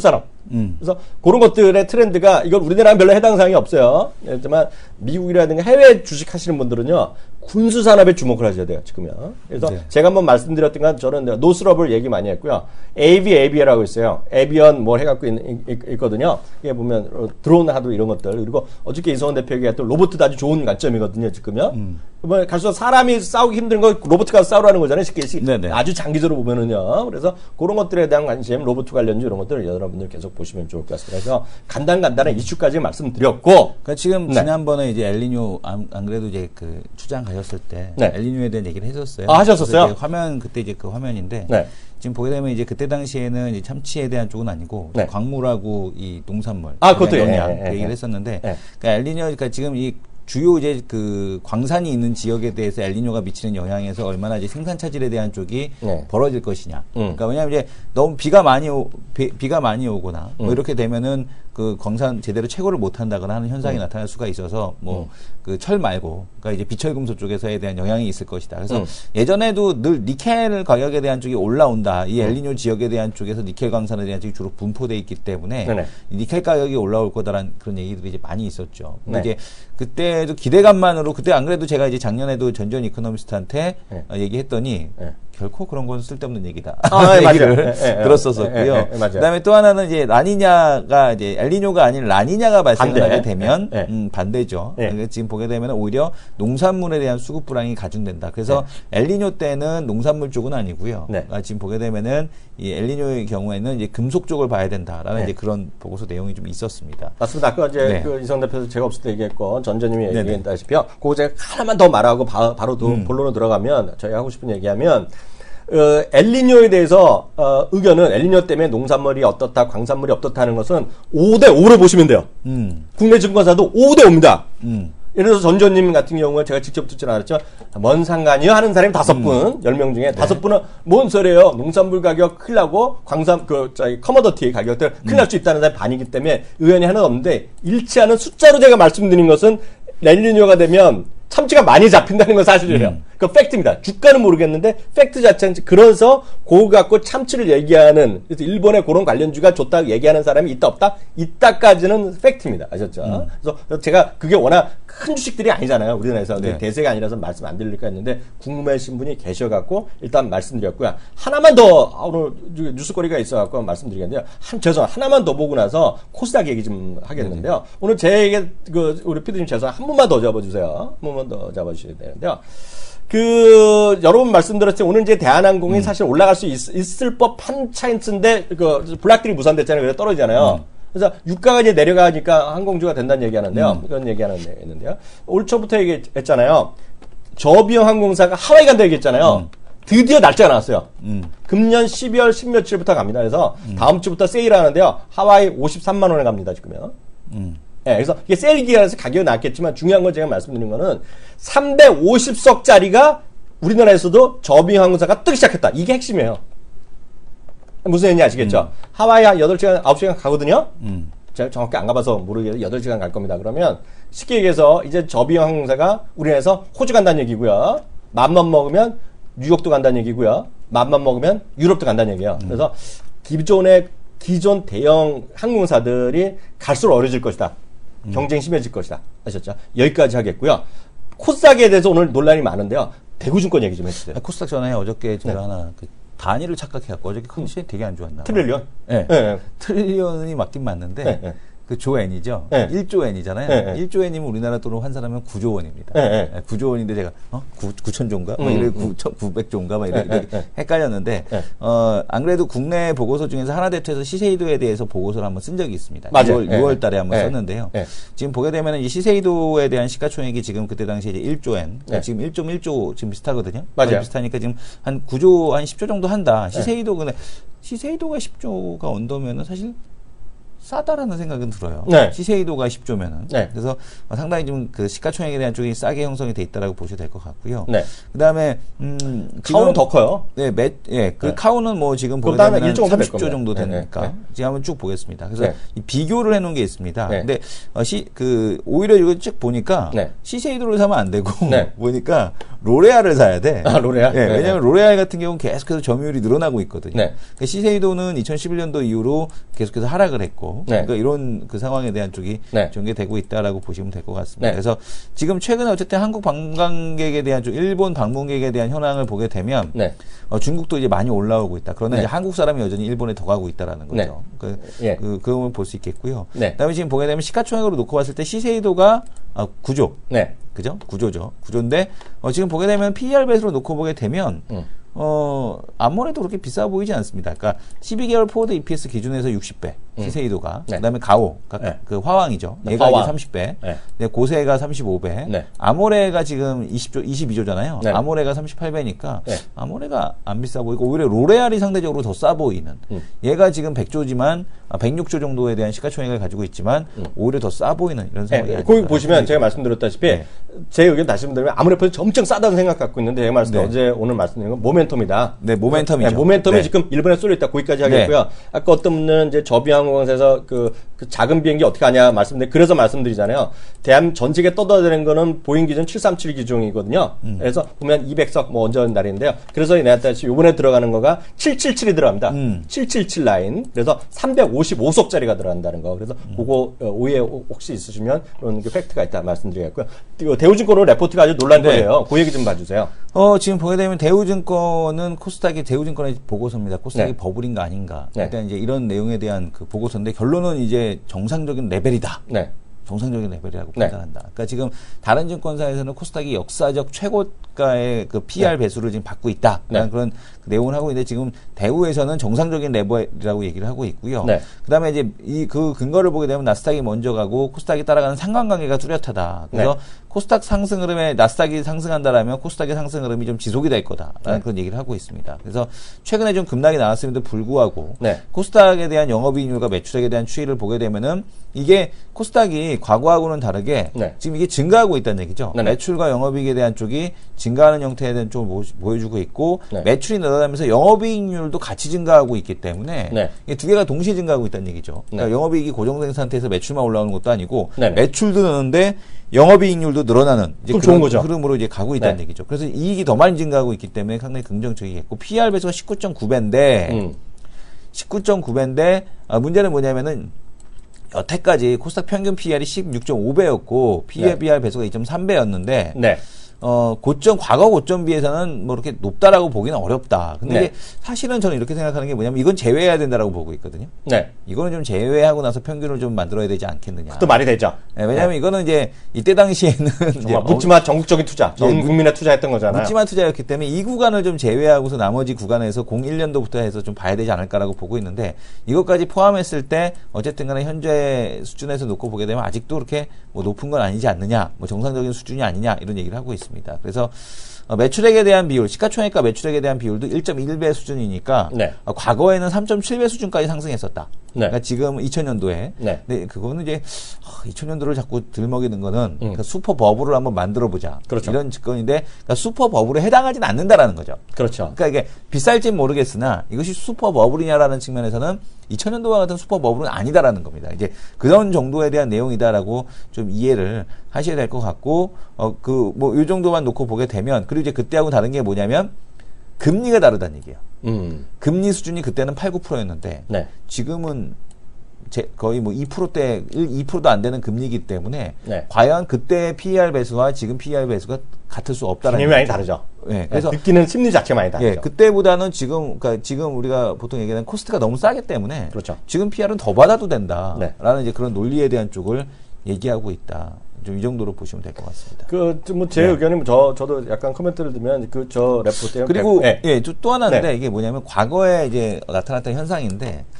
음. 그래서 그런 것들의 트렌드가 이건 우리나라는 별로 해당 사항이 없어요. 하지만 미국이라든가 해외 주식 하시는 분들은요. 군수 산업에 주목을 하셔야 돼요, 지금요. 그래서 네. 제가 한번 말씀드렸던 건 저는 노스러블 얘기 많이 했고요. 에이비, 에이비에라고 있어요. 에비언 뭘 해갖고 있, 있, 있거든요. 이게 보면 어, 드론 하도 이런 것들. 그리고 어저께 이성원 대표 얘기했던 로봇도 아주 좋은 관점이거든요, 지금요. 음. 뭐 갈수록 사람이 싸우기 힘든 거 로봇과 싸우라는 거잖아요, 쉽게. 네네. 아주 장기적으로 보면은요. 그래서 그런 것들에 대한 관심, 로봇 관련주 이런 것들을 여러분들 계속 보시면 좋을 것 같습니다. 그래서 간단간단한 이슈까지 말씀드렸고. 그러니까 지금 네. 지난번에 이제 엘니뇨 안, 안 그래도 이제 그 추장 가셨을 때 네. 엘니뇨에 대한 얘기를 해줬어요. 아, 하셨었어요? 화면 그때 이제 그 화면인데 네. 지금 보게 되면 이제 그때 당시에는 이제 참치에 대한 쪽은 아니고 네. 광물하고 이 농산물 아, 그것도 영양 예, 예, 그 얘기를 예. 했었는데 예. 그러니까 엘니뇨 그러니까 지금 이 주요 이제 그 광산이 있는 지역에 대해서 엘니뇨가 미치는 영향에서 얼마나 이제 생산 차질에 대한 쪽이 네. 벌어질 것이냐. 음. 그러니까 왜냐하면 이제 너무 비가 많이 오, 비, 비가 많이 오거나 뭐 음. 이렇게 되면은 그 광산 제대로 채굴을 못 한다거나 하는 현상이 음. 나타날 수가 있어서 뭐 음. 그 철 말고 그러니까 이제 비철금속 쪽에서에 대한 영향이 있을 것이다. 그래서 음. 예전에도 늘 니켈 가격에 대한 쪽이 올라온다. 이 음. 엘니뇨 지역에 대한 쪽에서 니켈 광산에 대한 쪽이 주로 분포돼 있기 때문에 네네. 니켈 가격이 올라올 거다라는 그런 얘기들이 이제 많이 있었죠. 근데 네. 이제 그때도 기대감만으로 그때 안 그래도 제가 이제 작년에도 전전 이코노미스트한테 네. 어, 얘기했더니 네. 결코 그런 건 쓸데없는 얘기다. 아, 네, 얘기를 맞아요. 네, 네, 들었었고요. 네, 네, 맞아요. 그다음에 또 하나는 이제 라니냐가 이제 엘니뇨가 아닌 라니냐가 발생하게 반대. 되면 네, 네. 음, 반대죠. 네. 그러니까 지금 보게 되면 오히려 농산물에 대한 수급 불황이 가중된다. 그래서 엘니뇨 때는 농산물 쪽은 아니고요. 네. 아, 지금 보게 되면은 이 엘니뇨의 경우에는 이제 금속 쪽을 봐야 된다라는 네. 이제 그런 보고서 내용이 좀 있었습니다. 맞습니다. 아까 이제 네. 그 이성 대표도 제가 없을 때 얘기했고 전전님이 네네. 얘기했다시피요. 그거 제가 하나만 더 말하고 바, 바로 또 음. 본론으로 들어가면 저희 하고 싶은 얘기하면 어, 엘니뇨에 대해서 어, 의견은 엘니뇨 때문에 농산물이 어떻다, 광산물이 어떻다 하는 것은 오 대 오로 보시면 돼요. 음. 국내 증권사도 오 대 오입니다. 음. 예를 들어서 전조님 같은 경우는 제가 직접 듣지는 않았죠. 뭔 상관이요? 하는 사람이 다섯 분, 열 명 중에 다섯 분은 뭔 소리예요? 농산물 가격 큰일 나고 광산, 그, 저희 커머더티 가격들 큰일 날 수 있다는 사람이 반이기 때문에 의견이 하나도 없는데 일치하는 숫자로 제가 말씀드린 것은 엘니뇨가 되면 참치가 많이 잡힌다는 건 사실이에요. 음. 그 팩트입니다. 주가는 모르겠는데 팩트 자체는 그래서 그거 갖고 참치를 얘기하는 그래서 일본의 그런 관련주가 좋다고 얘기하는 사람이 있다 없다? 있다까지는 팩트입니다. 아셨죠? 음. 그래서 제가 그게 워낙 큰 주식들이 아니잖아요. 우리나라에서 네. 대세가 아니라서 말씀 안 드릴까 했는데 궁금하신 분이 계셔갖고 일단 말씀드렸고요. 하나만 더 아, 오늘 뉴스거리가 있어갖고 말씀드리겠는데요. 한 죄송 하나만 더 보고 나서 코스닥 얘기 좀 하겠는데요. 네네. 오늘 제 얘기 그 우리 피디님 죄송 한 번만 더 잡아주세요. 한 번만 더 잡아주셔야 되는데요. 그 여러분 말씀드렸을 때 오늘 이제 대한항공이 음. 사실 올라갈 수 있, 있을 법한 차인츠인데 그 블락들이 무산됐잖아요. 그래서 떨어지잖아요. 음. 그래서 유가가 이제 내려가니까 항공주가 된다는 얘기하는데요. 음. 그런 얘기하는 얘기했는데요. 올 초부터 얘기했잖아요. 저비용 항공사가 하와이 간다 얘기했잖아요. 음. 드디어 날짜가 나왔어요. 음. 금년 십이월 십몇일부터 갑니다. 그래서 음. 다음 주부터 세일하는데요. 하와이 오십삼만 원에 갑니다. 지금요. 음. 네, 그래서 이게 세일 기간에서 가격이 낮겠지만 중요한 건 제가 말씀드린 거는 삼백오십 석짜리가 우리나라에서도 저비용 항공사가 뜨기 시작했다. 이게 핵심이에요. 무슨 얘기인지 아시겠죠? 음. 하와이 한 여덟 시간, 아홉 시간 가거든요? 음. 제가 정확히 안 가봐서 모르겠는데 여덟 시간 갈 겁니다. 그러면 쉽게 얘기해서 이제 저비용 항공사가 우리나라에서 호주 간다는 얘기고요. 맘만 먹으면 뉴욕도 간다는 얘기고요. 맘만 먹으면 유럽도 간다는 얘기예요. 음. 그래서 기존의 기존 대형 항공사들이 갈수록 어려질 것이다. 음. 경쟁이 심해질 것이다. 아셨죠? 여기까지 하겠고요. 코스닥에 대해서 오늘 논란이 많은데요. 대구증권 얘기 좀 해주세요. 아, 코스닥 전에 어저께 제가 네. 하나 그 단위를 착각해갖고 어저께 컨디션이 되게 안 좋았나. 트릴리언? 네. 네. 네. 트릴리언이 맞긴 맞는데 네. 네. 그 조 엔이죠. 네. 일조 엔이잖아요. 네. 네. 일조 엔이면 우리나라 돈으로 환산하면 구조 원입니다. 네. 네. 네. 구조 원인데 제가 어? 구천 조인가? 음, 막 이래 음. 구백 조인가? 막 이래 네. 네. 헷갈렸는데 네. 어, 안 그래도 국내 보고서 중에서 하나대투에서 시세이도에 대해서 보고서를 한번 쓴 적이 있습니다. 맞아요. 유월, 네. 유월 달에 한번 네. 썼는데요. 네. 지금 보게 되면 이 시세이도에 대한 시가총액이 지금 그때 당시에 이제 일조 엔, 그러니까 네. 지금 일 점 일 조 지금 비슷하거든요. 맞아요. 비슷하니까 지금 한 구조, 한 십조 정도 한다. 시세이도 근데 시세이도가 십조가 언더면은 사실 싸다라는 생각은 들어요. 네. 시세이도가 십 조면은. 네. 그래서 상당히 좀 그 시가총액에 대한 쪽이 싸게 형성이 돼 있다라고 보셔도 될 것 같고요. 네. 그다음에 음 카우는 더 커요. 네, 매, 예, 그 네. 카우는 뭐 지금 보게 그다음에 되면 일 조 정도 될 삼십 조 겁니다. 정도 네, 되니까 네, 네. 지금 한번 쭉 보겠습니다. 그래서 네. 이 비교를 해놓은 게 있습니다. 네. 근데 어, 시, 그 오히려 이거 쭉 보니까 네. 시세이도를 사면 안 되고 네. 보니까 로레알을 사야 돼. 아, 로레알? 예, 네, 왜냐하면 로레알 같은 경우는 계속해서 점유율이 늘어나고 있거든요. 네. 그러니까 시세이도는 이천십일 년도 이후로 계속해서 하락을 했고, 네. 그러니까 이런 그 상황에 대한 쪽이 네. 전개되고 있다라고 보시면 될 것 같습니다. 네. 그래서 지금 최근에 어쨌든 한국 관광객에 대한 쪽, 일본 방문객에 대한 현황을 보게 되면 네. 어, 중국도 이제 많이 올라오고 있다. 그러나 네. 이제 한국 사람이 여전히 일본에 더 가고 있다라는 거죠. 그, 예. 그, 그걸 볼 수 있겠고요. 네. 그다음에 지금 보게 되면 시가총액으로 놓고 봤을 때 시세이도가 아, 구 조. 네. 그죠? 구조죠. 구조인데, 어, 지금 보게 되면 피이알 배수로 놓고 보게 되면, 음. 어, 아무래도 그렇게 비싸 보이지 않습니다. 그러니까 십이 개월 포워드 이피에스 기준에서 육십 배, 시세이도가. 네. 그 다음에 가오, 그러니까 네. 그 화왕이죠. 네, 얘가 화왕. 이제 삼십 배. 네. 네, 고세가 삼십오 배. 네. 아모레가 지금 이십 조, 이십이 조잖아요. 네. 아모레가 삼십팔 배니까, 네. 아모레가 안 비싸 보이고, 오히려 로레알이 상대적으로 더 싸 보이는. 음. 얘가 지금 백 조지만, 백육 조 정도에 대한 시가총액을 가지고 있지만, 오히려 더 싸 보이는 이런 상황이 네, 아닌가. 거기 보시면 제가 말씀드렸다시피 네. 제 의견 다시 말씀드리면 아무래도 엄청 싸다는 생각 갖고 있는데 제가 말씀 네. 어제 오늘 말씀드린 건 모멘텀이다. 네, 모멘텀이죠. 네, 모멘텀이 네. 지금 일본에 쏠려 있다. 거기까지 하겠고요. 네. 아까 어떤 분은 이제 저비항공에서 그, 그 작은 비행기 어떻게 하냐 말씀드린 그래서 말씀드리잖아요. 대한 전 세계 떠돌아다니는 거는 보잉 기준 칠삼칠 기종이거든요. 음. 그래서 보면 이백 석 뭐 언제 날인데요. 그래서 내가 요번에 들어가는 거가 칠칠칠이 들어갑니다. 음. 칠칠칠 라인. 그래서 삼백오십오 석짜리가 들어간다는 거. 그래서 음. 그거 어, 오해 혹시 있으시면 그런 게 팩트가 있다 말씀드리겠고요. 대우증권으로 레포트가 아주 놀랄 네. 거예요. 그 얘기 좀 봐주세요. 어, 지금 보게 되면 대우증권은 코스닥이 대우증권의 보고서입니다. 코스닥이 네. 버블인가 아닌가. 네. 일단 이제 이런 내용에 대한 그 보고서인데 결론은 이제 정상적인 레벨이다. 네. 정상적인 레벨이라고 네. 판단한다. 그러니까 지금 다른 증권사에서는 코스닥이 역사적 최고가의 그 피이알 네. 배수를 지금 받고 있다. 네. 그런 그 내용을 하고 있는데 지금 대우에서는 정상적인 레벨이라고 얘기를 하고 있고요. 네. 그다음에 이제 이 그 근거를 보게 되면 나스닥이 먼저 가고 코스닥이 따라가는 상관관계가 뚜렷하다. 그래서 네. 코스닥 상승 흐름에 나스닥이 상승한다라면 코스닥의 상승 흐름이 좀 지속이 될 거다라는 네. 그런 얘기를 하고 있습니다. 그래서 최근에 좀 급락이 나왔음에도 불구하고 네. 코스닥에 대한 영업이익률과 매출액에 대한 추이를 보게 되면은 이게 코스닥이 과거하고는 다르게 네. 지금 이게 증가하고 있다는 얘기죠. 네네. 매출과 영업이익에 대한 쪽이 증가하는 형태에 대한 쪽을 보- 보여주고 있고 네. 매출이 늘어나면서 영업이익률도 같이 증가하고 있기 때문에 네. 이게 두 개가 동시에 증가하고 있다는 얘기죠. 그러니까 네. 영업이익이 고정된 상태에서 매출만 올라오는 것도 아니고 네네. 매출도 느는데 영업이익률도 늘어나는 이제 그럼 그런 좋은 거죠. 흐름으로 이제 가고 있다는 네. 얘기죠. 그래서 이익이 더 많이 증가하고 있기 때문에 상당히 긍정적이겠고 피이알 배수가 십구 점 구 배인데 음. 십구 점 구 배인데 아, 문제는 뭐냐면은 여태까지 코스닥 평균 피이알이 십육 점 오 배였고 피이알 네. 배수가 이 점 삼 배였는데 네. 어, 고점, 과거 고점 비해서는 뭐 이렇게 높다라고 보기는 어렵다. 근데 네. 이게 사실은 저는 이렇게 생각하는 게 뭐냐면 이건 제외해야 된다라고 보고 있거든요. 네. 이거는 좀 제외하고 나서 평균을 좀 만들어야 되지 않겠느냐. 또 말이 되죠. 네, 왜냐하면 이거는 이제 이때 당시에는 이제 정말 묻지마 전국적인 투자, 전 네, 국민에 투자했던 거잖아요. 묻지마 투자였기 때문에 이 구간을 좀 제외하고서 나머지 구간에서 공일 년도부터 해서 좀 봐야 되지 않을까라고 보고 있는데 이것까지 포함했을 때 어쨌든 간에 현재 수준에서 놓고 보게 되면 아직도 그렇게 뭐 높은 건 아니지 않느냐, 뭐 정상적인 수준이 아니냐 이런 얘기를 하고 있습니다. 그래서 어, 매출액에 대한 비율, 시가총액과 매출액에 대한 비율도 일 점 일 배 수준이니까 네. 어, 과거에는 삼 점 칠 배 수준까지 상승했었다. 네. 그러니까 지금 이천 년도에 네. 근데 그거는 이제 어, 이천 년도를 자꾸 들먹이는 거는 음. 그러니까 슈퍼 버블을 한번 만들어 보자. 그렇죠. 이런 측근인데 그러니까 슈퍼 버블에 해당하지는 않는다라는 거죠. 그렇죠. 그러니까 이게 비쌀진 모르겠으나 이것이 슈퍼 버블이냐라는 측면에서는 이천 년도와 같은 슈퍼 버블은 아니다라는 겁니다. 이제 그런 정도에 대한 내용이다라고 좀 이해를 하셔야 될 것 같고 어 그 뭐 이 정도만 놓고 보게 되면 그리고 이제 그때하고 다른 게 뭐냐면 금리가 다르다는 얘기예요. 음. 금리 수준이 그때는 팔, 구 퍼센트였는데 네. 지금은 제 거의 뭐 이 퍼센트대 이 퍼센트도 안 되는 금리이기 때문에 네. 과연 그때의 피이알 배수와 지금 피이알 배수가 같을 수 없다라는 개념이 많이 얘기죠. 다르죠. 네, 그래서 느끼는 심리 자체가 많이 다르죠. 예, 그때보다는 지금, 그러니까 지금 우리가 보통 얘기하는 코스트가 너무 싸기 때문에 그렇죠. 지금 피이알은 더 받아도 된다라는 네. 이제 그런 논리에 대한 쪽을 얘기하고 있다. 좀 이 정도로 보시면 될 것 같습니다. 그, 뭐, 제 네. 의견이, 저, 저도 약간 코멘트를 드리면, 그, 저, 레포트에. 그리고 백- 네. 예, 또, 또 하나인데 네. 이게 뭐냐면 과거에 이제 나타났던 현상인데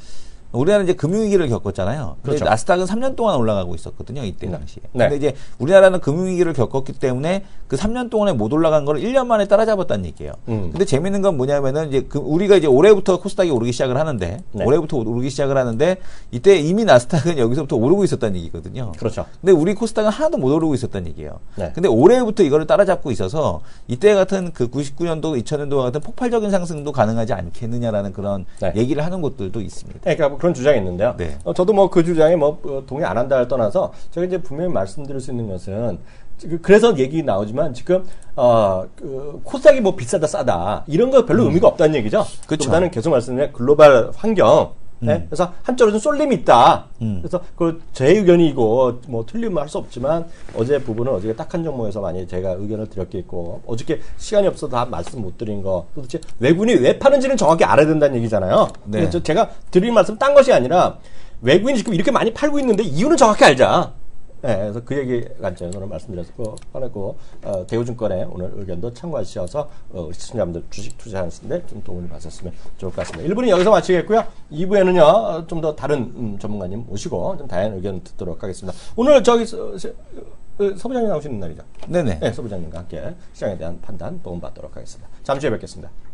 우리나라는 이제 금융위기를 겪었잖아요. 그렇죠. 나스닥은 삼 년 동안 올라가고 있었거든요. 이때 당시에. 네. 근데 이제 우리나라는 금융위기를 겪었기 때문에 그 삼 년 동안에 못 올라간 걸 일 년 만에 따라잡았다는 얘기예요. 음. 근데 재밌는 건 뭐냐면은 이제 그 우리가 이제 올해부터 코스닥이 오르기 시작을 하는데 네. 올해부터 오르기 시작을 하는데 이때 이미 나스닥은 여기서부터 오르고 있었다는 얘기거든요. 그렇죠. 근데 우리 코스닥은 하나도 못 오르고 있었다는 얘기예요. 네. 근데 올해부터 이거를 따라잡고 있어서 이때 같은 그 구십구 년도, 이천 년도와 같은 폭발적인 상승도 가능하지 않겠느냐라는 그런 네. 얘기를 하는 곳들도 있습니다. 네, 그러니까 그런 주장이 있는데요. 네. 어, 저도 뭐 그 주장에 뭐 어, 동의 안 한다를 떠나서 제가 이제 분명히 말씀드릴 수 있는 것은 지금 그래서 얘기 나오지만 지금 어, 그 코스닥이 뭐 비싸다 싸다 이런 거 별로 음. 의미가 없다는 얘기죠. 그쵸. 그보다는 계속 말씀드린 글로벌 환경. 네? 음. 그래서 한쪽으로 좀 쏠림이 있다. 음. 그래서 그 제 의견이고 뭐 틀리면 할 수 없지만 어제 부분은 어저께 딱 한 종목에서 많이 제가 의견을 드렸겠고 어저께 시간이 없어서 다 말씀 못 드린 거 도대체 외국인이 왜 파는지는 정확히 알아야 된다는 얘기잖아요. 네. 그래서 제가 드린 말씀 딴 것이 아니라 외국인이 지금 이렇게 많이 팔고 있는데 이유는 정확히 알자. 네, 그래서 그 얘기가 이제 오늘 말씀드렸고, 하고 어, 대우증권의 오늘 의견도 참고하셔서 어, 시청자분들 주식 투자하시는데 좀 도움을 받았으면 좋을 것 같습니다. 일 부는 여기서 마치겠고요. 이 부에는요 좀 더 다른 음, 전문가님 모시고 좀 다양한 의견 듣도록 하겠습니다. 오늘 저기 서, 서, 서 부장님 나오시는 날이죠? 네네. 네, 서 부장님과 함께 시장에 대한 판단 도움받도록 하겠습니다. 잠시 후에 뵙겠습니다.